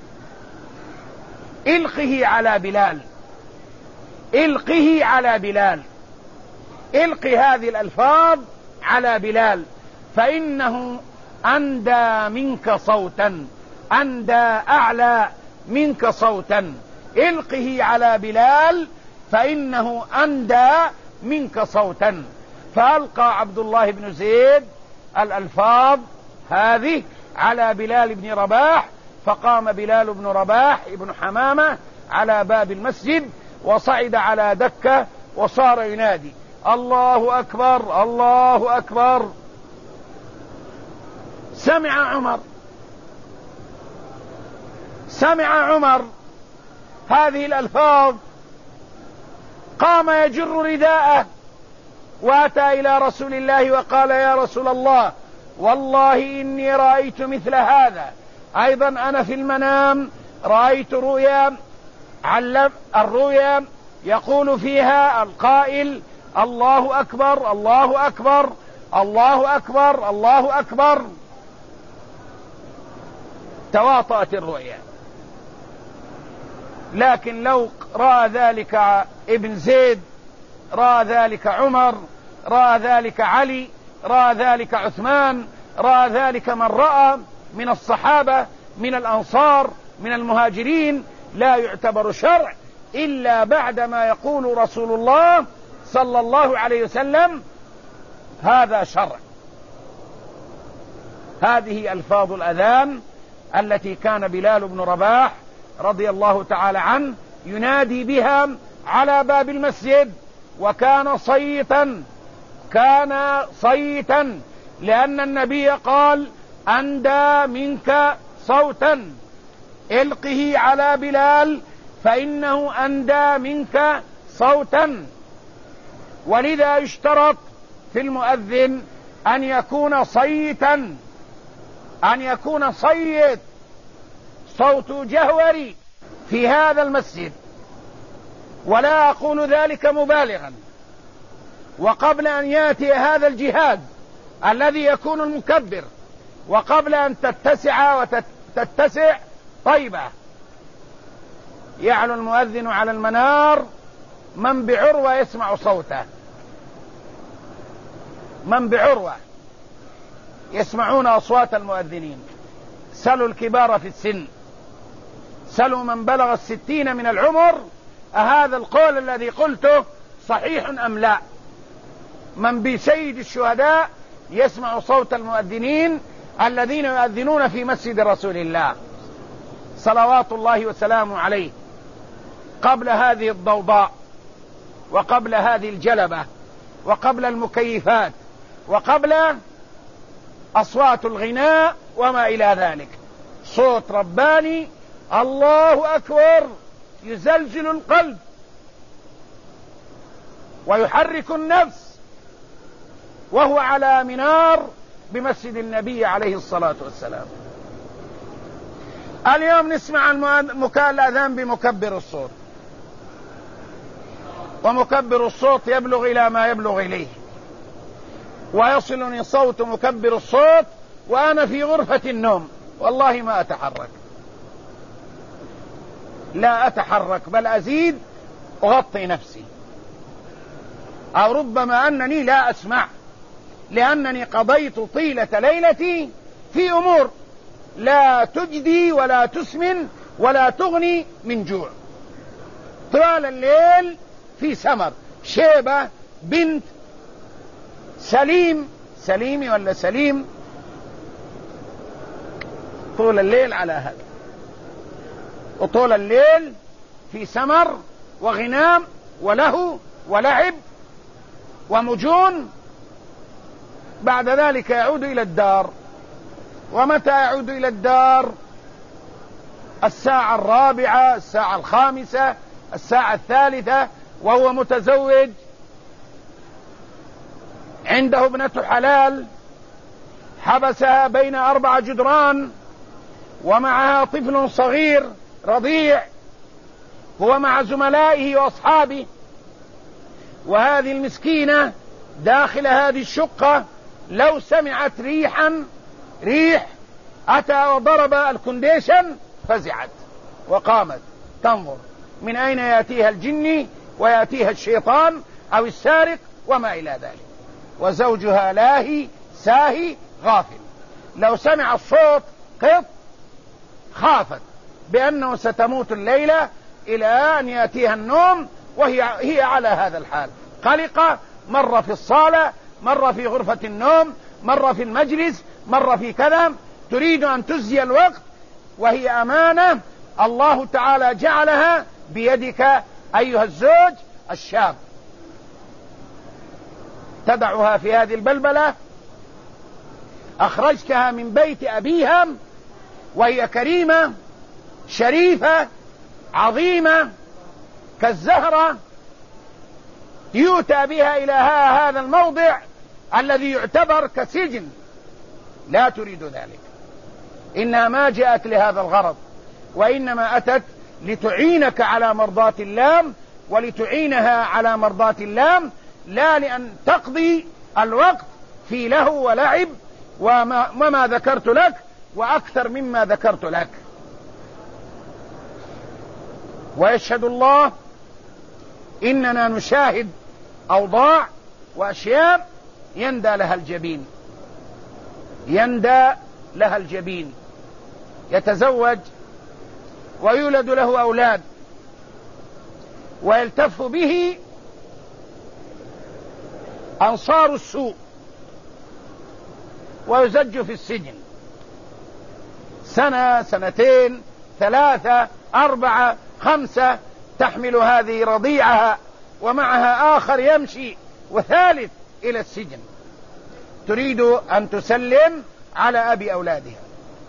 إلقه على بلال، إلقه على بلال، إلق هذه الألفاظ على بلال، فإنه أندى منك صوتا، أندى أعلى منك صوتا، إلقه على بلال فإنه أندى منك صوتا. فألقى عبد الله بن زيد الألفاظ هذه على بلال بن رباح، فقام بلال بن رباح ابن حمامة على باب المسجد وصعد على دكة وصار ينادي: الله أكبر الله أكبر. سمع عمر سمع عمر هذه الألفاظ، قام يجر رداءه وأتى إلى رسول الله وقال: يا رسول الله، والله إني رأيت مثل هذا. أيضا أنا في المنام رأيت رؤيا، علم الرؤيا يقول فيها القائل: الله أكبر الله أكبر الله أكبر الله أكبر. تواطأت الرؤيا. لكن لو رأى ذلك ابن زيد، رأى ذلك عمر، رأى ذلك علي، رأى ذلك عثمان، رأى ذلك من رأى من الصحابة من الأنصار من المهاجرين، لا يعتبر شرع إلا بعدما يقول رسول الله صلى الله عليه وسلم: هذا شرع. هذه ألفاظ الأذان التي كان بلال بن رباح رضي الله تعالى عنه ينادي بها على باب المسجد، وكان صيتا كان صيتا لأن النبي قال: أندى منك صوتا، القه على بلال فإنه أندى منك صوتا. ولذا يشترط في المؤذن أن يكون صيتا، أن يكون صيت، صوت جهوري في هذا المسجد. ولا أقول ذلك مبالغا. وقبل أن يأتي هذا الجهاد الذي يكون المكبر، وقبل أن تتسع وتتسع طيبة، يعلو المؤذن على المنار، من بعروة يسمع صوته، من بعروة يسمعون أصوات المؤذنين. سلوا الكبار في السن، سلوا من بلغ الستين من العمر أهذا القول الذي قلته صحيح أم لا. من بسيد الشهداء يسمع صوت المؤذنين الذين يؤذنون في مسجد رسول الله صلوات الله وسلامه عليه، قبل هذه الضوضاء، وقبل هذه الجلبة، وقبل المكيفات، وقبل أصوات الغناء وما إلى ذلك. صوت رباني، الله أكبر، يزلزل القلب ويحرك النفس، وهو على منار بمسجد النبي عليه الصلاة والسلام. اليوم نسمع الأذان بمكبر الصوت، ومكبر الصوت يبلغ إلى ما يبلغ إليه، ويصلني صوت مكبر الصوت وأنا في غرفة النوم والله ما أتحرك، لا أتحرك، بل أزيد أغطي نفسي، أو ربما أنني لا أسمع، لأنني قضيت طيلة ليلتي في أمور لا تجدي ولا تسمن ولا تغني من جوع. طوال الليل في سمر، شيبة بنت سليم، سليمي ولا سليم، طول الليل على هذا، وطول الليل في سمر وغنام وله ولعب ومجون. بعد ذلك يعود إلى الدار. ومتى يعود إلى الدار؟ الساعة الرابعة، الساعة الخامسة، الساعة الثالثة، وهو متزوج، عنده ابنة حلال حبسها بين أربع جدران، ومعها طفل صغير رضيع، هو مع زملائه وأصحابه، وهذه المسكينة داخل هذه الشقة لو سمعت ريحا ريح أتى وضرب الكونديشن فزعت وقامت تنظر من أين يأتيها الجني ويأتيها الشيطان أو السارق وما إلى ذلك، وزوجها لاهي ساهي غافل. لو سمع الصوت قط خافت بأنه ستموت الليلة إلى أن يأتيها النوم، وهي هي على هذا الحال قلقة، مرة في الصالة، مرة في غرفة النوم، مرة في المجلس، مرة في كذا، تريد أن تزي الوقت، وهي أمانة الله تعالى جعلها بيدك أيها الزوج الشاب. تدعها في هذه البلبلة، أخرجتها من بيت أبيها وهي كريمة شريفة عظيمة كالزهرة، يؤتى بها إلى هذا الموضع الذي يعتبر كسجن. لا تريد ذلك، إنها ما جاءت لهذا الغرض، وإنما أتت لتعينك على مرضاة الله ولتعينها على مرضاة الله، لا لأن تقضي الوقت في لهو ولعب وما, وما ذكرت لك وأكثر مما ذكرت لك. ويشهد الله إننا نشاهد أوضاع وأشياء يندى لها الجبين، يندى لها الجبين، يتزوج ويولد له أولاد ويلتف به أنصار السوء ويزج في السجن سنة، سنتين، ثلاثة، أربعة، خمسة، تحمل هذه رضيعها ومعها آخر يمشي وثالث إلى السجن، تريد أن تسلم على أبي أولادها.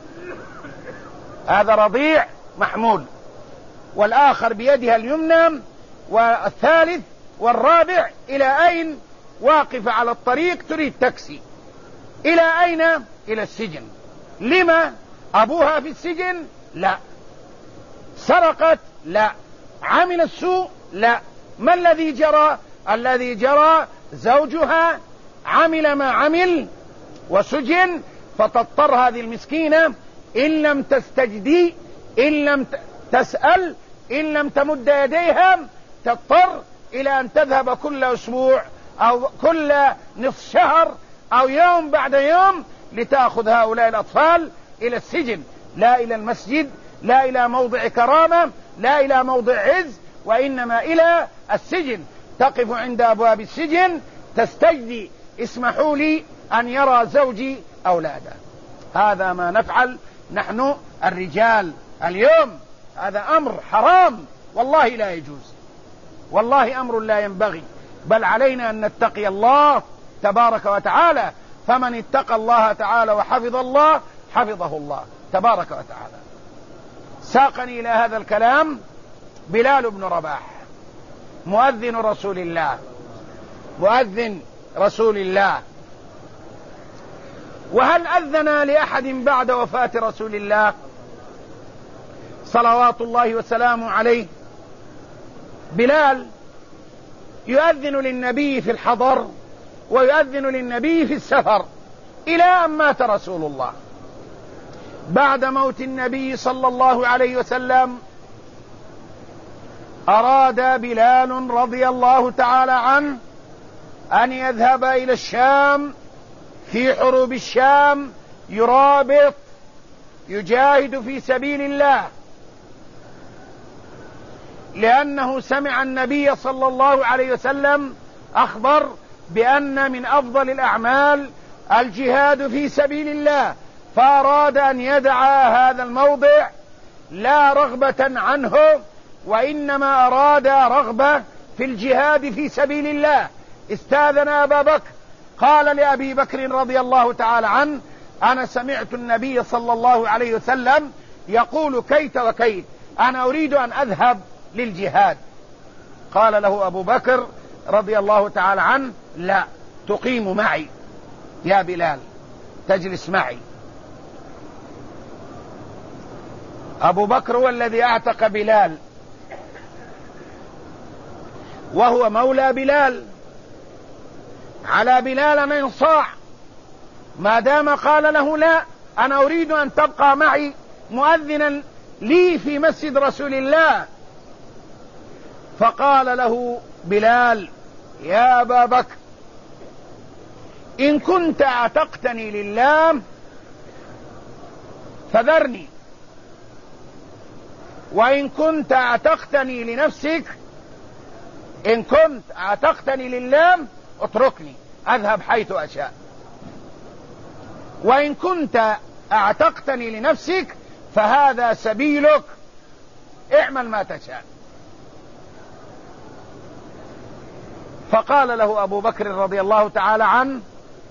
هذا رضيع محمول، والآخر بيدها اليمنى، والثالث والرابع إلى أين؟ واقفة على الطريق تريد تاكسي. إلى أين؟ إلى السجن. لما؟ أبوها في السجن؟ لا. سرقت؟ لا. عمل السوء؟ لا. ما الذي جرى؟ الذي جرى زوجها عمل ما عمل وسجن، فتضطر هذه المسكينة إن لم تستجدي، إن لم تسأل، إن لم تمد يديها، تضطر إلى أن تذهب كل أسبوع أو كل نصف شهر أو يوم بعد يوم لتأخذ هؤلاء الأطفال إلى السجن، لا إلى المسجد، لا إلى موضع كرامة، لا إلى موضع عز، وإنما إلى السجن. تقف عند أبواب السجن تستجدي: اسمحوا لي أن يرى زوجي أولاده. هذا ما نفعل نحن الرجال اليوم. هذا أمر حرام، والله لا يجوز، والله أمر لا ينبغي، بل علينا أن نتقي الله تبارك وتعالى. فمن اتقى الله تعالى وحفظ الله حفظه الله تبارك وتعالى. ساقني إلى هذا الكلام بلال بن رباح مؤذن رسول الله، مؤذن رسول الله. وهل أذن لأحد بعد وفاة رسول الله صلوات الله وسلامه عليه؟ بلال يؤذن للنبي في الحضر ويؤذن للنبي في السفر إلى أن مات رسول الله. بعد موت النبي صلى الله عليه وسلم أراد بلال رضي الله تعالى عنه أن يذهب إلى الشام في حروب الشام، يرابط، يجاهد في سبيل الله، لأنه سمع النبي صلى الله عليه وسلم أخبر بأن من أفضل الأعمال الجهاد في سبيل الله، فأراد أن يدع هذا الموضع لا رغبة عنه، وإنما أراد رغبة في الجهاد في سبيل الله. استاذن أبا بكر، قال لأبي بكر رضي الله تعالى عنه: أنا سمعت النبي صلى الله عليه وسلم يقول كيت وكيت، أنا أريد أن أذهب للجهاد. قال له أبو بكر رضي الله تعالى عنه: لا، تقيم معي يا بلال، تجلس معي. أبو بكر هو الذي أعتق بلال، وهو مولى بلال، على بلال أن ينصاع ما دام قال له: لا، أنا أريد أن تبقى معي مؤذنا لي في مسجد رسول الله. فقال له بلال: يا أبا بكر، إن كنت اعتقتني لله فذرني، وإن كنت اعتقتني لنفسك، إن كنت اعتقتني لله اتركني أذهب حيث أشاء، وإن كنت اعتقتني لنفسك فهذا سبيلك، اعمل ما تشاء. فقال له أبو بكر رضي الله تعالى عنه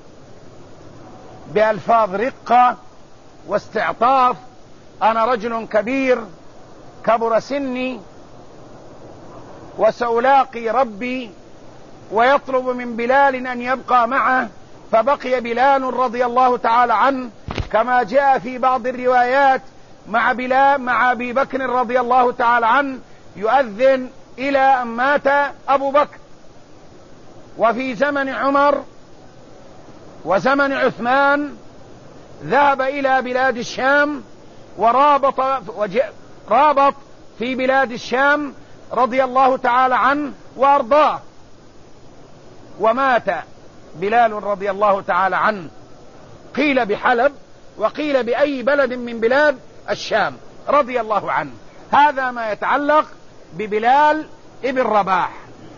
بألفاظ رقة واستعطاف: أنا رجل كبير، كبر سني، وسألاقي ربي ويطلب من بلال أن يبقى معه، فبقي بلال رضي الله تعالى عنه كما جاء في بعض الروايات مع بلال مع أبي بكر رضي الله تعالى عنه يؤذن إلى أن مات أبو بكر. وفي زمن عمر وزمن عثمان ذهب إلى بلاد الشام ورابط رابط في بلاد الشام رضي الله تعالى عنه وأرضاه، ومات بلال رضي الله تعالى عنه، قيل بحلب وقيل بأي بلد من بلاد الشام رضي الله عنه. هذا ما يتعلق ببلال ابن رباح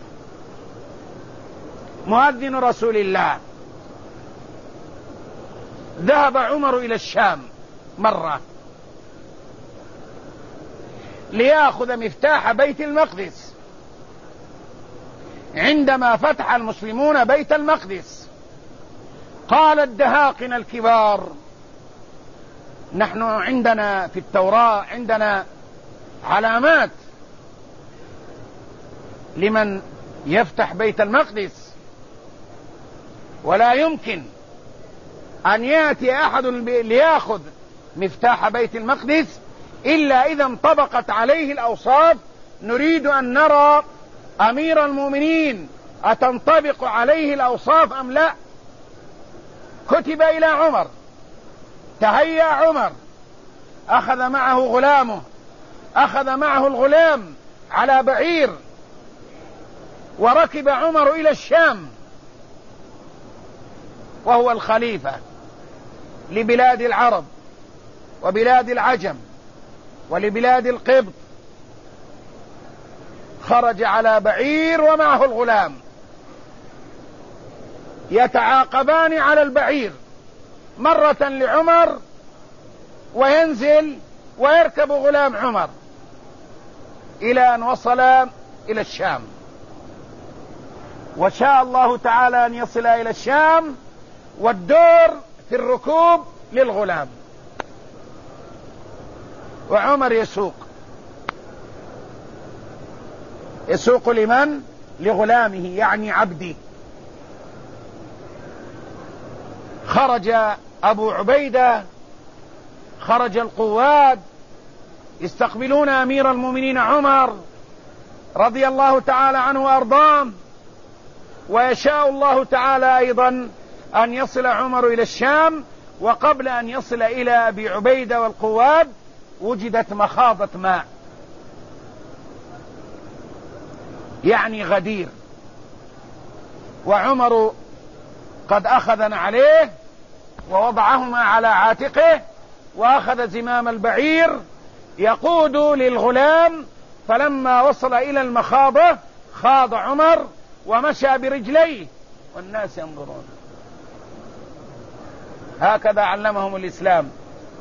مؤذن رسول الله. ذهب عمر إلى الشام مرة ليأخذ مفتاح بيت المقدس عندما فتح المسلمون بيت المقدس. قال الدهاقنة الكبار: نحن عندنا في التوراة عندنا علامات لمن يفتح بيت المقدس، ولا يمكن أن يأتي أحد ليأخذ مفتاح بيت المقدس إلا إذا انطبقت عليه الأوصاف. نريد أن نرى أمير المؤمنين أتنطبق عليه الأوصاف أم لا. كتب إلى عمر، تهيأ عمر، أخذ معه غلامه، أخذ معه الغلام على بعير، وركب عمر إلى الشام وهو الخليفة لبلاد العرب وبلاد العجم ولبلاد القبط. خرج على بعير ومعه الغلام، يتعاقبان على البعير، مرة لعمر وينزل ويركب غلام عمر إلى أن وصل إلى الشام. وشاء الله تعالى أن يصل إلى الشام والدور في الركوب للغلام، وعمر يسوق يسوق لمن؟ لغلامه، يعني عبده. خرج أبو عبيدة، خرج القواد يستقبلون أمير المؤمنين عمر رضي الله تعالى عنه وأرضاه. ويشاء الله تعالى أيضا أن يصل عمر إلى الشام، وقبل أن يصل إلى أبي عبيدة والقواد وجدت مخاضة ماء، يعني غدير، وعمر قد أخذ عليه ووضعهما على عاتقه وأخذ زمام البعير يقود للغلام. فلما وصل إلى المخاضة خاض عمر ومشى برجليه والناس ينظرون. هكذا علمهم الإسلام.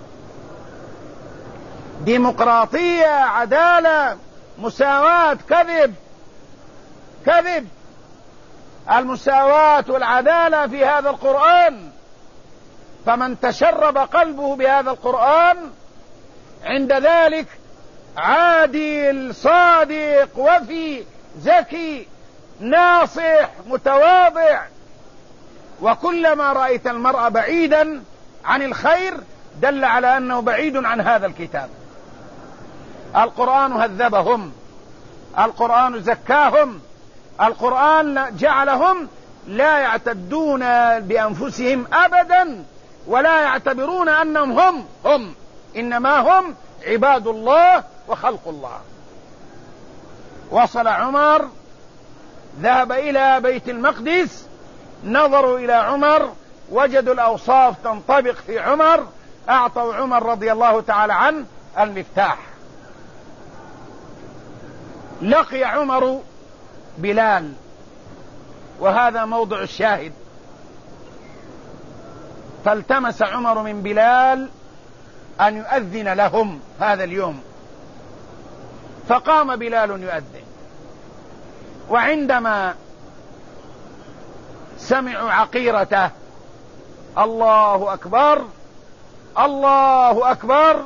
ديمقراطية، عدالة، مساواة، كذب كذب. المساواة والعدالة في هذا القرآن، فمن تشرب قلبه بهذا القرآن عند ذلك عادل صادق وفي ذكي ناصح متواضع. وكلما رأيت المرء بعيدا عن الخير دل على أنه بعيد عن هذا الكتاب. القرآن هذبهم، القرآن زكاهم، القرآن جعلهم لا يعتدون بأنفسهم أبدا ولا يعتبرون أنهم هم هم إنما هم عباد الله وخلق الله. وصل عمر، ذهب إلى بيت المقدس، نظروا إلى عمر وجدوا الأوصاف تنطبق في عمر، أعطوا عمر رضي الله تعالى عنه المفتاح. لقي عمر بلال، وهذا موضع الشاهد. فالتمس عمر من بلال أن يؤذن لهم هذا اليوم، فقام بلال يؤذن. وعندما سمعوا عقيرته الله أكبر الله أكبر،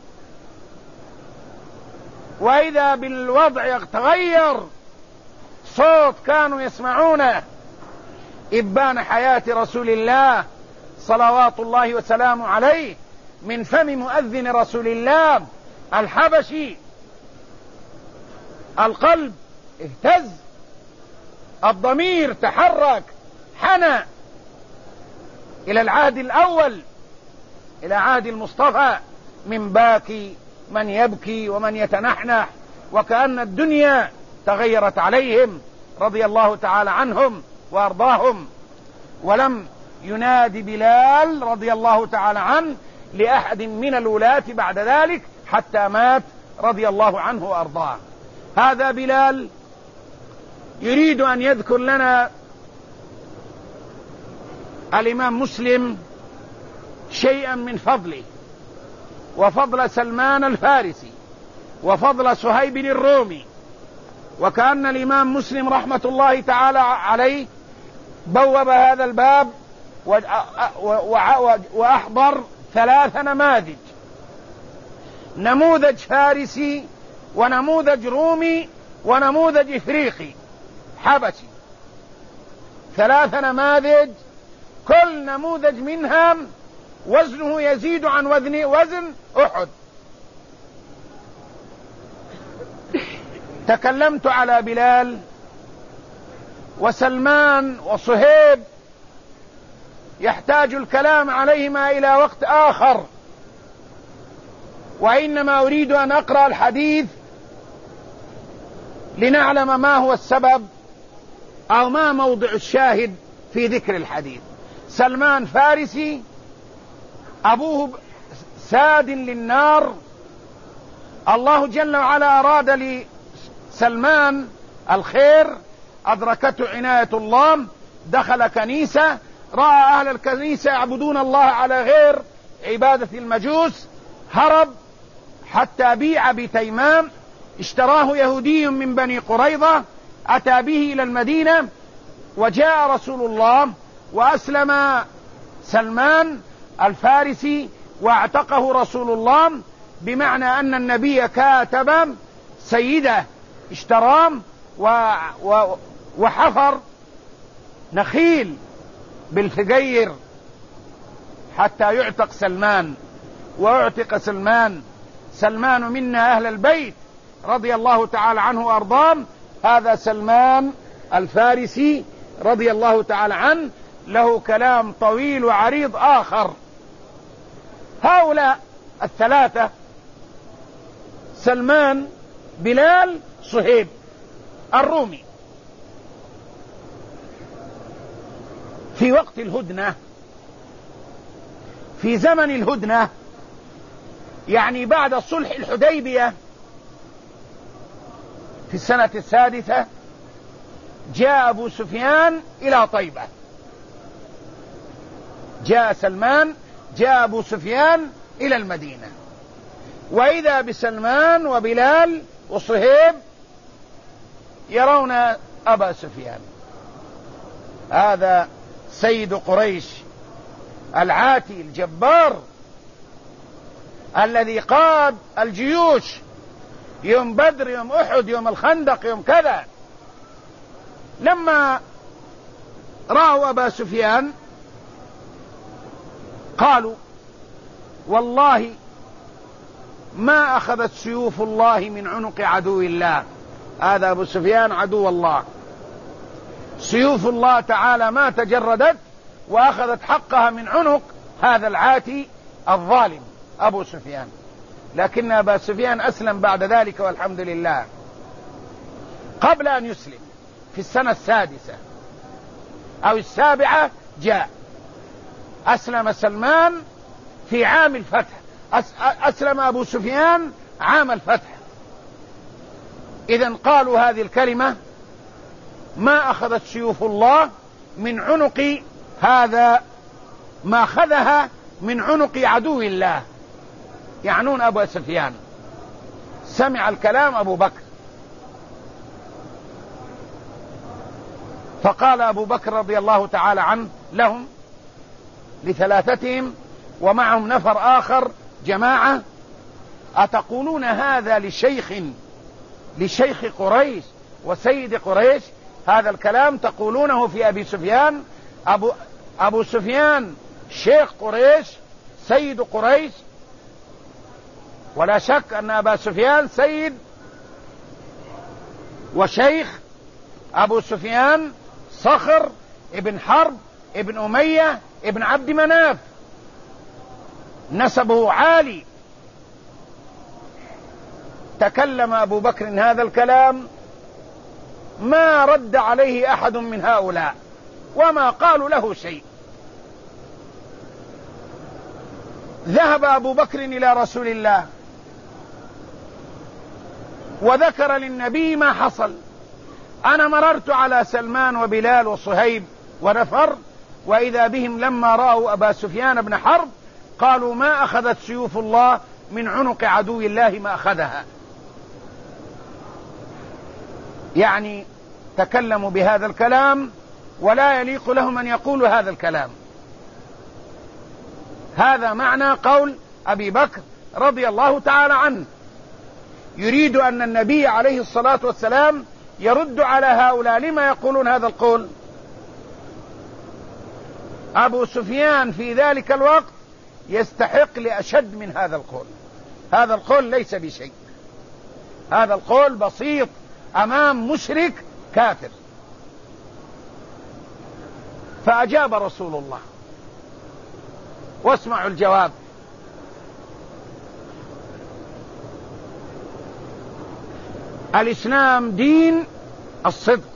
وإذا بالوضع يتغير، صوت كانوا يسمعونه إبان حياة رسول الله صلوات الله وسلامه عليه من فم مؤذن رسول الله الحبشي. القلب اهتز، الضمير تحرك، حنى إلى العهد الأول، إلى عهد المصطفى، من باكي من يبكي ومن يتنحنح، وكأن الدنيا تغيرت عليهم رضي الله تعالى عنهم وأرضاهم. ولم ينادي بلال رضي الله تعالى عنه لأحد من الولاة بعد ذلك حتى مات رضي الله عنه وأرضاه. هذا بلال يريد أن يذكر لنا الإمام مسلم شيئا من فضله وفضل سلمان الفارسي وفضل صهيب الرومي. وكأن الإمام مسلم رحمة الله تعالى عليه بوب هذا الباب وأحضر ثلاث نماذج: نموذج فارسي ونموذج رومي ونموذج إفريقي حبشي. ثلاث نماذج، كل نموذج منها وزنه يزيد عن وزن وزن أحد. تكلمت على بلال وسلمان وصهيب، يحتاج الكلام عليهما إلى وقت آخر، وإنما أريد أن أقرأ الحديث لنعلم ما هو السبب أو ما موضع الشاهد في ذكر الحديث. سلمان فارسي، أبوه ساد للنار. الله جل وعلا أراد لسلمان الخير، أدركته عناية الله، دخل كنيسة، رأى أهل الكنيسة يعبدون الله على غير عبادة المجوس، هرب حتى بيع بتيمام، اشتراه يهودي من بني قريظة، أتى به إلى المدينة، وجاء رسول الله وأسلم سلمان الفارسي واعتقه رسول الله، بمعنى أن النبي كاتب سيده اشتراه و... و... وحفر نخيل بالفجير حتى يعتق سلمان، واعتق سلمان. سلمان منا أهل البيت رضي الله تعالى عنه وأرضاه. هذا سلمان الفارسي رضي الله تعالى عنه، له كلام طويل وعريض آخر. هؤلاء الثلاثة: سلمان، بلال، صهيب الرومي، في وقت الهدنة، في زمن الهدنة، يعني بعد صلح الحديبية في السنة السادسة، جاء أبو سفيان إلى طيبة. جاء سلمان، جاء أبو سفيان إلى المدينة، وإذا بسلمان وبلال وصهيب يرون أبا سفيان، هذا سيد قريش العاتي الجبار الذي قاد الجيوش يوم بدر، يوم أحد، يوم الخندق، يوم كذا. لما رأوا أبا سفيان قالوا: والله ما أخذت سيوف الله من عنق عدو الله. هذا أبو سفيان عدو الله، سيوف الله تعالى ما تجردت وأخذت حقها من عنق هذا العاتي الظالم أبو سفيان. لكن أبا سفيان أسلم بعد ذلك والحمد لله. قبل أن يسلم في السنة السادسة أو السابعة جاء أسلم سلمان في عام الفتح، أسلم أبو سفيان عام الفتح. إذن قالوا هذه الكلمة: ما أخذت سيوف الله من عنق هذا، ما أخذها من عنق عدو الله، يعنون أبو سفيان. سمع الكلام أبو بكر، فقال أبو بكر رضي الله تعالى عنه لهم لثلاثتهم ومعهم نفر آخر جماعة: أتقولون هذا لشيخ لشيخ قريش وسيد قريش؟ هذا الكلام تقولونه في أبي سفيان. أبو, أبو سفيان شيخ قريش، سيد قريش، ولا شك أن أبا سفيان سيد وشيخ. أبو سفيان صخر ابن حرب ابن أمية ابن عبد مناف، نسبه عالي. تكلم أبو بكر هذا الكلام ما رد عليه أحد من هؤلاء وما قالوا له شيء. ذهب أبو بكر إلى رسول الله وذكر للنبي ما حصل. أنا مررت على سلمان وبلال وصهيب ونفر، وإذا بهم لما رأوا أبا سفيان بن حرب قالوا ما أخذت سيوف الله من عنق عدو الله ما أخذها. يعني تكلموا بهذا الكلام ولا يليق لهم أن يقولوا هذا الكلام. هذا معنى قول أبي بكر رضي الله تعالى عنه، يريد أن النبي عليه الصلاة والسلام يرد على هؤلاء. لما يقولون هذا القول؟ أبو سفيان في ذلك الوقت يستحق لأشد من هذا القول. هذا القول ليس بشيء، هذا القول بسيط أمام مشرك كافر. فأجاب رسول الله، واسمعوا الجواب. الإسلام دين الصدق،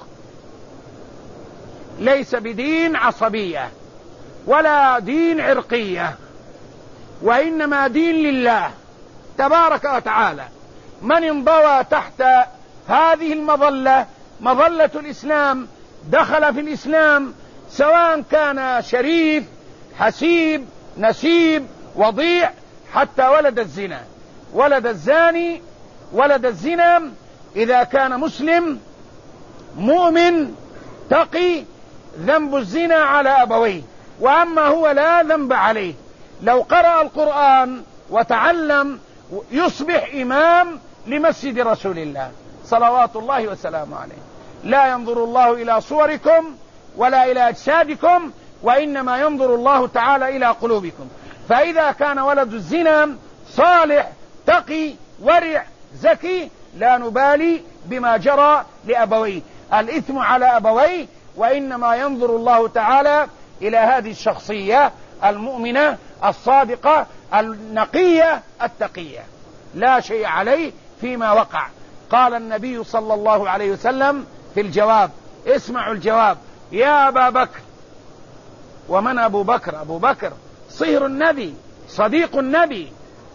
ليس بدين عصبية ولا دين عرقية، وإنما دين لله تبارك وتعالى. من انضوى تحت هذه المظلة، مظلة الإسلام، دخل في الإسلام، سواء كان شريف حسيب نسيب وضيع، حتى ولد الزنا، ولد الزاني، ولد الزنا، إذا كان مسلم مؤمن تقي ذنب الزنا على أبويه، وأما هو لا ذنب عليه. لو قرأ القرآن وتعلم يصبح إمام لمسجد رسول الله صلوات الله وسلامه عليه. لا ينظر الله إلى صوركم ولا إلى أجسادكم، وإنما ينظر الله تعالى إلى قلوبكم. فإذا كان ولد الزنا صالح تقي ورع زكي لا نبالي بما جرى لأبويه، الإثم على أبويه، وإنما ينظر الله تعالى إلى هذه الشخصية المؤمنة الصادقة النقية التقية، لا شيء عليه فيما وقع. قال النبي صلى الله عليه وسلم في الجواب، اسمعوا الجواب: يا أبا بكر. ومن أبو بكر؟ أبو بكر صهر النبي، صديق النبي،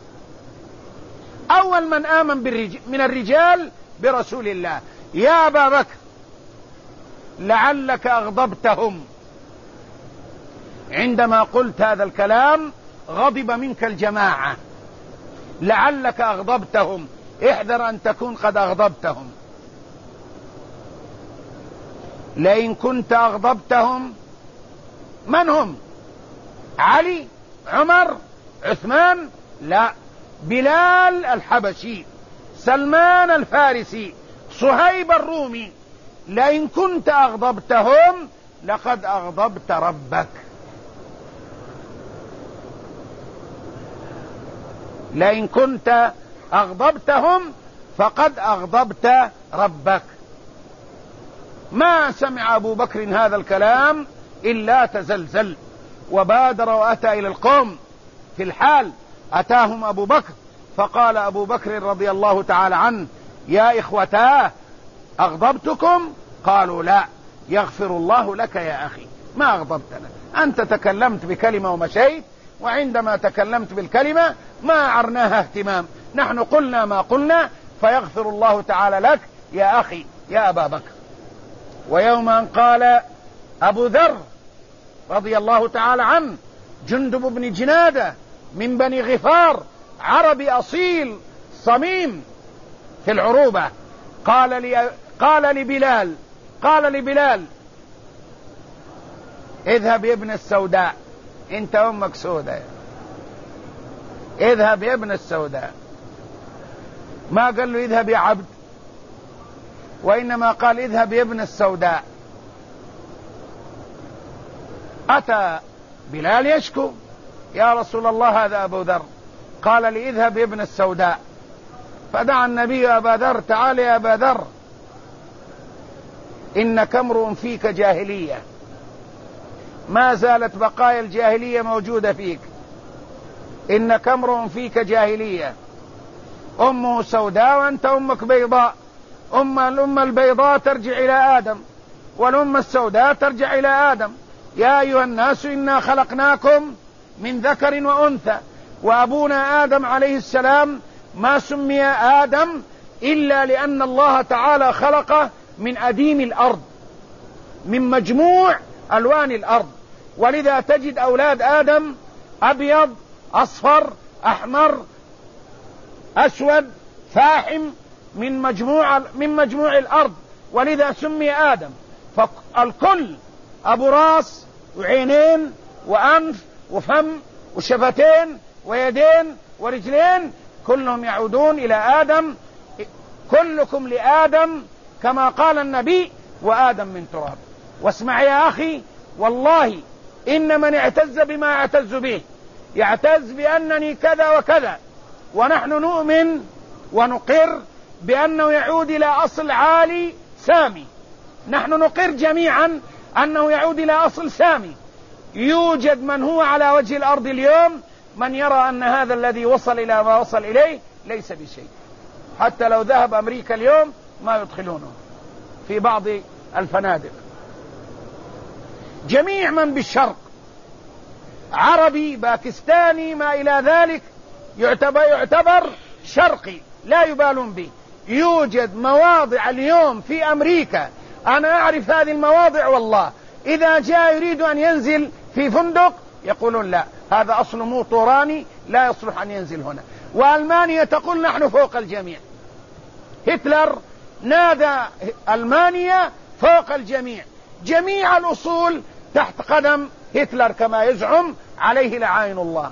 أول من آمن من الرجال برسول الله. يا أبا بكر لعلك أغضبتهم. عندما قلت هذا الكلام غضب منك الجماعة، لعلك أغضبتهم، احذر أن تكون قد أغضبتهم. لئن كنت أغضبتهم، من هم؟ علي، عمر، عثمان؟ لا، بلال الحبشي، سلمان الفارسي، صهيب الرومي. لئن كنت أغضبتهم لقد أغضبت ربك. لئن كنت أغضبتهم فقد أغضبت ربك. ما سمع أبو بكر هذا الكلام إلا تزلزل وبادر وأتى إلى القوم. في الحال أتاهم أبو بكر فقال أبو بكر رضي الله تعالى عنه: يا إخوتاه أغضبتكم؟ قالوا: لا. يغفر الله لك يا أخي، ما أغضبتنا، أنت تكلمت بكلمة ومشيت، وعندما تكلمت بالكلمة ما عرناها اهتمام، نحن قلنا ما قلنا، فيغفر الله تعالى لك يا أخي يا أبا بكر. ويوم أن قال أبو ذر رضي الله تعالى عنه، جندب بن جنادة من بني غفار، عربي أصيل صميم في العروبة، قال لي قال لبلال قال لبلال اذهب يا ابن السوداء، انت امك سوداء، اذهب يا ابن السوداء. ما قال له اذهب يا عبد، وإنما قال اذهب يا ابن السوداء. أتى بلال يشكو: يا رسول الله هذا أبو ذر. قال لي اذهب يا ابن السوداء. فدعا النبي أبا ذر: تعال يا أبا ذر، إنك امرؤ فيك جاهلية، ما زالت بقايا الجاهلية موجودة فيك، إنك امرؤ فيك جاهلية، أمه سوداء وأنت أمك بيضاء، أم الأمة البيضاء ترجع إلى آدم، والأمة السوداء ترجع إلى آدم. يا أيها الناس إنا خلقناكم من ذكر وأنثى، وأبونا آدم عليه السلام ما سمي آدم إلا لأن الله تعالى خلقه من أديم الأرض، من مجموع ألوان الأرض، ولذا تجد أولاد آدم أبيض أصفر أحمر أسود فاحم من مجموع من مجموع الأرض، ولذا سمي آدم. فالكل أبو راس وعينين وأنف وفم وشفتين ويدين ورجلين، كلهم يعودون إلى آدم. كلكم لآدم كما قال النبي: وآدم من تراب. واسمع يا أخي، والله إن من اعتز بما يعتز به يعتز بأنني كذا وكذا، ونحن نؤمن ونقر بأنه يعود إلى أصل عالي سامي. نحن نقر جميعا أنه يعود إلى أصل سامي. يوجد من هو على وجه الأرض اليوم من يرى أن هذا الذي وصل إلى ما وصل إليه ليس بشيء، حتى لو ذهب أمريكا اليوم ما يدخلونه في بعض الفنادق. جميع من بالشرق، عربي باكستاني ما إلى ذلك، يعتبر, يعتبر شرقي، لا يبالون به. يوجد مواضع اليوم في أمريكا، أنا أعرف هذه المواضع والله، إذا جاء يريد أن ينزل في فندق يقولون لا، هذا أصل مو طوراني لا يصلح أن ينزل هنا. وألمانيا تقول نحن فوق الجميع. هتلر نادى ألمانيا فوق الجميع، جميع الأصول تحت قدم هتلر كما يزعم عليه لعائن الله.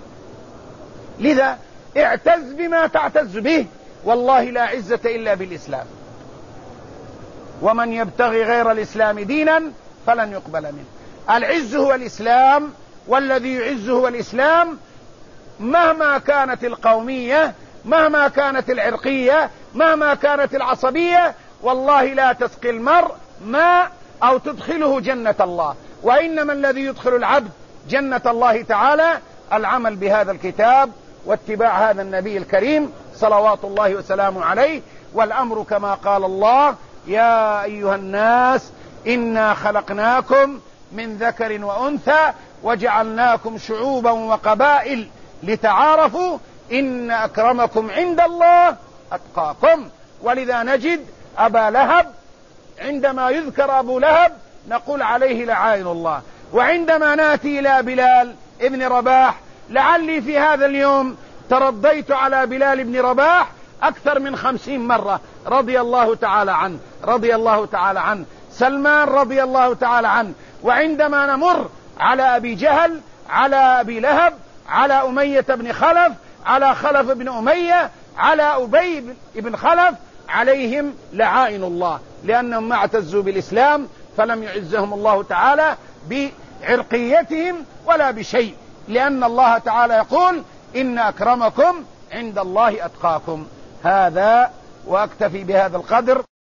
لذا اعتز بما تعتز به، والله لا عزة إلا بالإسلام، ومن يبتغي غير الإسلام دينا فلن يقبل منه. العز هو الإسلام، والذي يعز هو الإسلام، مهما كانت القومية، مهما كانت العرقية، مهما كانت العصبية، والله لا تسقي المرء ماء أو تدخله جنة الله. وإنما الذي يدخل العبد جنة الله تعالى العمل بهذا الكتاب واتباع هذا النبي الكريم صلوات الله وسلامه عليه. والأمر كما قال الله: يا أيها الناس إنا خلقناكم من ذكر وأنثى وجعلناكم شعوبا وقبائل لتعارفوا إن أكرمكم عند الله أتقاكم. ولذا نجد أبا لهب، عندما يذكر أبو لهب نقول عليه لعائن الله. وعندما ناتي إلى بلال ابن رباح، لعلي في هذا اليوم ترضيت على بلال ابن رباح أكثر من خمسين مرة رضي الله تعالى عنه، رضي الله تعالى عنه. سلمان رضي الله تعالى عنه. وعندما نمر على أبي جهل، على أبي لهب، على أمية بن خلف، على خلف بن أمية، على أبي بن خلف، عليهم لعائن الله، لأنهم ما اعتزوا بالإسلام فلم يعزهم الله تعالى بعرقيتهم ولا بشيء، لأن الله تعالى يقول: إن أكرمكم عند الله أتقاكم. هذا، وأكتفي بهذا القدر.